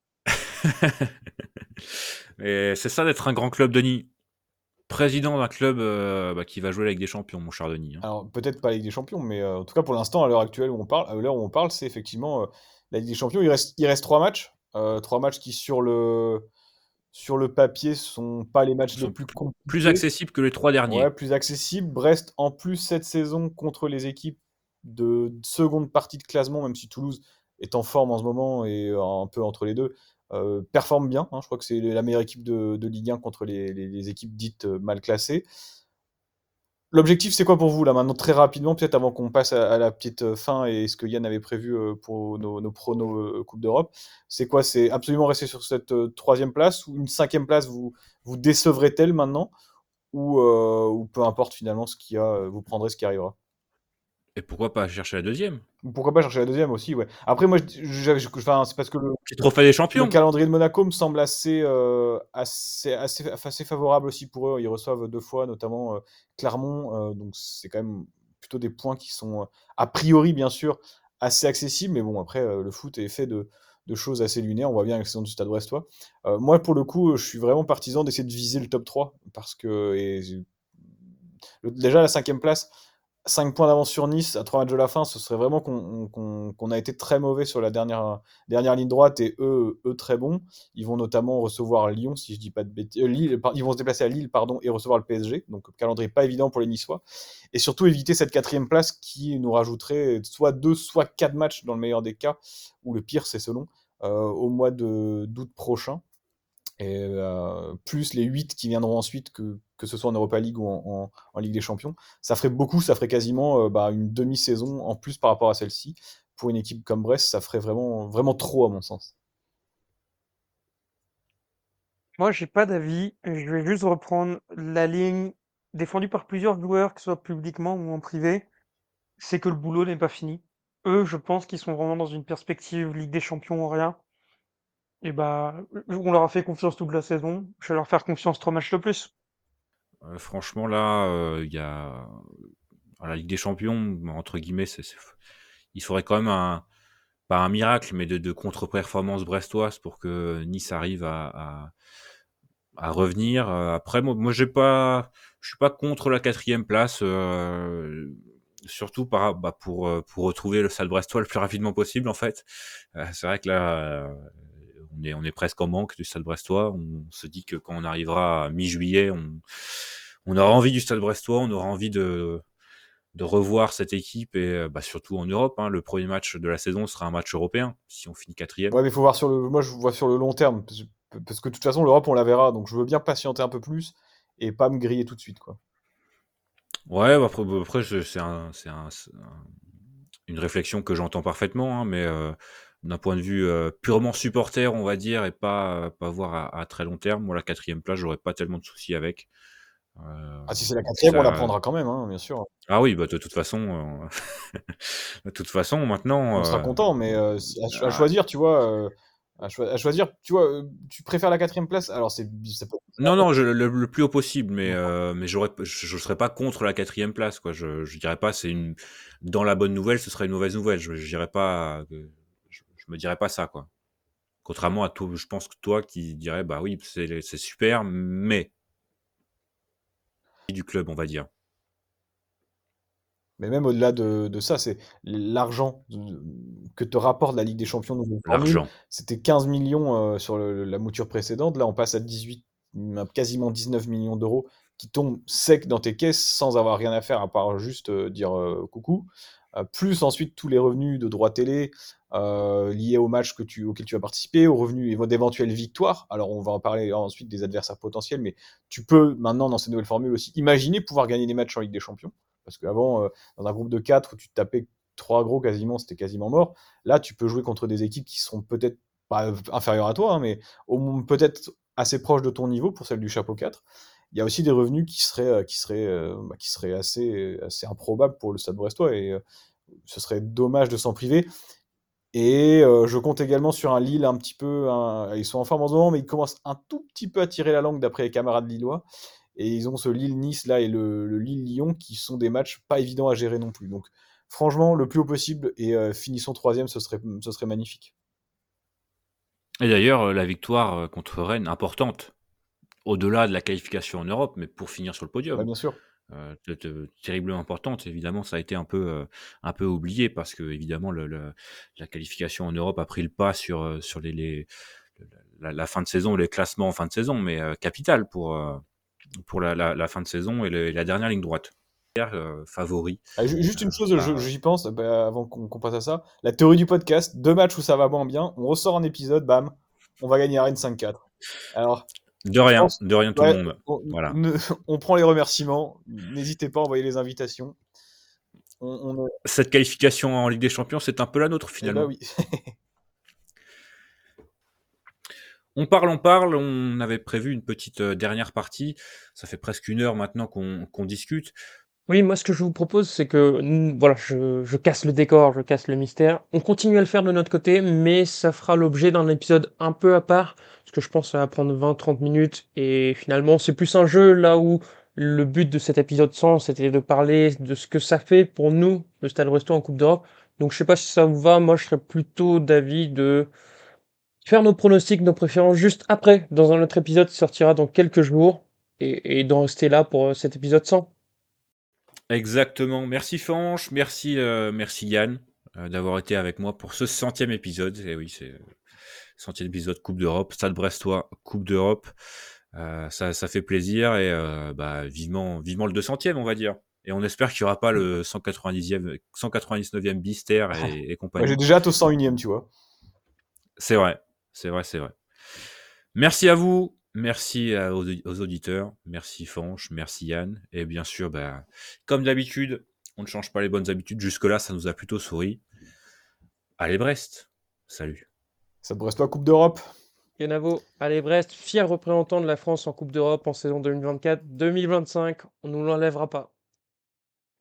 Et c'est ça d'être un grand club, Denis. Président d'un club euh, bah, qui va jouer avec des champions, mon cher Denis. Hein. Alors, peut-être pas la Ligue des Champions, mais euh, en tout cas, pour l'instant, à l'heure actuelle où on parle, à l'heure où on parle, c'est effectivement euh, la Ligue des Champions. Il reste, il reste trois matchs. Euh, trois matchs qui, sur le, sur le papier, sont pas les matchs Ils les sont plus plus, compliqués. plus accessibles que les trois derniers. Ouais, plus accessibles. Brest, en plus, cette saison, contre les équipes de seconde partie de classement, même si Toulouse est en forme en ce moment et euh, un peu entre les deux, euh, performe bien. Hein. Je crois que c'est la meilleure équipe de, de Ligue un contre les, les- les équipes dites euh, mal classées. L'objectif, c'est quoi pour vous, là, maintenant, très rapidement, peut-être avant qu'on passe à, à la petite euh, fin et ce que Yann avait prévu euh, pour nos, nos pronos euh, Coupe d'Europe? C'est quoi? C'est absolument rester sur cette euh, troisième place ou une cinquième place vous, vous décevrait-elle maintenant? Ou, euh, ou peu importe finalement ce qu'il y a, euh, vous prendrez ce qui arrivera. Et pourquoi pas chercher la deuxième? Pourquoi pas chercher la deuxième aussi, ouais. Après, moi, je, je- je- enfin, c'est parce que le, Petit trophée des le champions. calendrier de Monaco me semble assez, euh, assez, assez, assez favorable aussi pour eux. Ils reçoivent deux fois, notamment euh, Clermont. euh, donc, c'est quand même plutôt des points qui sont, euh, a priori, bien sûr, assez accessibles. Mais bon, après, euh, le foot est fait de, de choses assez lunaires. On voit bien avec la saison du Stade Brestois. Euh, moi, pour le coup, je suis vraiment partisan d'essayer de viser le top trois. Parce que et, le- déjà, la cinquième place, cinq points d'avance sur Nice à trois matchs de la fin, ce serait vraiment qu'on qu'on- qu'on a été très mauvais sur la dernière, dernière ligne droite et eux, eux très bons. Ils vont notamment recevoir Lyon, si je dis pas de bêtises. euh, Lille, par- ils vont se déplacer à Lille, pardon, et recevoir le P S G. Donc, calendrier pas évident pour les Niçois. Et surtout éviter cette quatrième place qui nous rajouterait soit deux, soit quatre matchs dans le meilleur des cas, ou le pire, c'est selon, euh, au mois de d'août prochain. Et euh, plus les huit qui viendront ensuite, que, que ce soit en Europa League ou en, en- en Ligue des Champions. Ça ferait beaucoup, ça ferait quasiment euh, bah, une demi-saison en plus par rapport à celle-ci. Pour une équipe comme Brest, ça ferait vraiment, vraiment trop à mon sens. Moi, j'ai pas d'avis. Je vais juste reprendre la ligne défendue par plusieurs joueurs, que ce soit publiquement ou en privé. C'est que le boulot n'est pas fini. Eux, je pense qu'ils sont vraiment dans une perspective Ligue des Champions ou rien. Et bah, on leur a fait confiance toute la saison. Je vais leur faire confiance trois matchs de plus. Euh, franchement, là, euh, il y a à la Ligue des Champions, entre guillemets, c'est, c'est- il faudrait quand même un, pas un miracle, mais de, de contre-performance brestoise pour que Nice arrive à, à, à revenir. Euh, Après, moi, moi j'ai pas, je suis pas contre la quatrième place, euh, surtout par, bah, pour, euh, pour retrouver le Stade Brestois le plus rapidement possible, en fait. Euh, c'est vrai que là, euh, on est, on est presque en manque du Stade Brestois. On se dit que quand on arrivera à mi-juillet, on, on aura envie du Stade Brestois, on aura envie de, de revoir cette équipe et euh, bah, surtout en Europe. Hein. Le premier match de la saison sera un match européen si on finit quatrième. Ouais, mais il faut voir sur le. Moi, je vois sur le long terme. Parce parce que de toute façon, l'Europe, on la verra. Donc, je veux bien patienter un peu plus et pas me griller tout de suite, quoi. Ouais, bah, après, bah, après je- c'est un, c'est un- c'est un- une réflexion que j'entends parfaitement, hein, mais euh, d'un point de vue euh, purement supporter, on va dire, et pas, pas voir à, à très long terme, moi, la quatrième place, j'aurais pas tellement de soucis avec. Euh, Ah, si c'est la et puis quatrième, on la ça... prendra quand même, hein, bien sûr. Ah oui, bah, de toute façon, euh, de toute façon, maintenant, On sera euh, content, mais euh, si- à, cho- à ah, choisir, tu vois, euh, à, choi- à choisir, tu vois, euh, tu préfères la quatrième place. Alors, c'est, ça peut être Non, non, je, le, le plus haut possible, mais, euh, mais j'aurais, je ne serais pas contre la quatrième place. Quoi. Je ne dirais pas c'est une dans la bonne nouvelle, ce serait une mauvaise nouvelle. Je, je dirais pas, je, je me dirais pas ça. Quoi. Contrairement à toi, je pense que toi qui dirais, bah oui, c'est, c'est super, mais du club, on va dire. Mais même au-delà de, de ça, c'est l'argent de- que te rapporte la Ligue des Champions dans une formule. L'argent. C'était quinze millions euh, sur le- la mouture précédente. Là, on passe à dix-huit, euh, quasiment dix-neuf millions d'euros qui tombent secs dans tes caisses sans avoir rien à faire à part juste euh, dire euh, coucou. Euh, plus ensuite tous les revenus de droits télé euh, liés au match que tu, auquel tu vas participer, aux revenus évo- d'éventuelles victoires. Alors, on va en parler ensuite des adversaires potentiels, mais tu peux maintenant, dans ces nouvelles formules aussi, imaginer pouvoir gagner des matchs en Ligue des Champions. Parce qu'avant, euh, dans un groupe de quatre où tu te tapais trois gros quasiment, c'était quasiment mort. Là, tu peux jouer contre des équipes qui seront peut-être pas inférieures à toi, hein, mais au moins peut-être assez proches de ton niveau pour celle du chapeau quatre. Il y a aussi des revenus qui seraient, euh, qui seraient, euh, bah, qui seraient assez, assez improbables pour le Stade Brestois et euh, ce serait dommage de s'en priver. Et euh, je compte également sur un Lille un petit peu. un- Ils sont en forme en ce moment, mais ils commencent un tout petit peu à tirer la langue d'après les camarades lillois. Et ils ont ce Lille-Nice là et le, le Lille-Lyon qui sont des matchs pas évidents à gérer non plus. Donc franchement, le plus haut possible et euh, finissons troisième, ce serait, ce serait magnifique. Et d'ailleurs, euh, la victoire euh, contre Rennes, importante, au-delà de la qualification en Europe, mais pour finir sur le Ouais, podium. bien sûr. Euh, t- t- terriblement importante. Évidemment, ça a été un peu, euh, un peu oublié parce que évidemment le, le- la qualification en Europe a pris le pas sur, euh, sur les, les- la, la fin de saison, les classements en fin de saison, mais euh, capital pour, euh, pour la, la- la fin de saison et, le- et la dernière ligne droite. Euh, favori. Ah, ju- juste Euh, une chose, je- par- j'y pense bah, avant qu'on qu'on passe à ça. La théorie du podcast, deux matchs où ça va moins bien, on ressort un épisode, bam, on va gagner à Rennes cinq quatre. Alors, de je rien, pense, de rien tout le ouais, monde. on, Voilà. ne- on prend les remerciements. N'hésitez pas à envoyer les invitations. On, on est- Cette qualification en Ligue des Champions, c'est un peu la nôtre Eh ben finalement. oui. On parle, on parle, on avait prévu une petite euh, dernière partie. Ça fait presque une heure maintenant qu'on qu'on discute. Oui, moi, ce que je vous propose, c'est que, mm, voilà, je, je casse le décor, je casse le mystère. On continue à le faire de notre côté, mais ça fera l'objet d'un épisode un peu à part, parce que je pense que ça va prendre vingt trente minutes, et finalement, c'est plus un jeu, là où le but de cet épisode cent, c'était de parler de ce que ça fait pour nous, le Stade Brestois en Coupe d'Europe. Donc, je sais pas si ça vous va, moi, je serais plutôt d'avis de faire nos pronostics, nos préférences juste après, dans un autre épisode qui sortira dans quelques jours, et, et d'en rester là pour euh, cet épisode cent. Exactement. Merci Fanche, merci, euh, merci Yann euh, d'avoir été avec moi pour ce centième épisode. Et oui, c'est euh, centième épisode Coupe d'Europe, Stade Brestois, Coupe d'Europe. Euh, ça, ça fait plaisir et euh, bah, vivement, vivement le deux centième, on va dire. Et on espère qu'il n'y aura pas le cent quatre-vingt-dixième, cent quatre-vingt-dix-neuvième Bister et, et Moi, j'ai compagnie. déjà hâte au cent unième, tu vois. C'est vrai, c'est vrai, c'est vrai. Merci à vous, merci à- aux, aux auditeurs, merci Fanche, merci Yann. Et bien sûr, bah, comme d'habitude, on ne change pas les bonnes habitudes. Jusque-là, ça nous a plutôt souri. Allez Brest, salut. Ça te reste pas Coupe d'Europe. Kenavo, allez Brest, fier représentant de la France en Coupe d'Europe en saison deux mille vingt-quatre deux mille vingt-cinq, on ne nous l'enlèvera pas.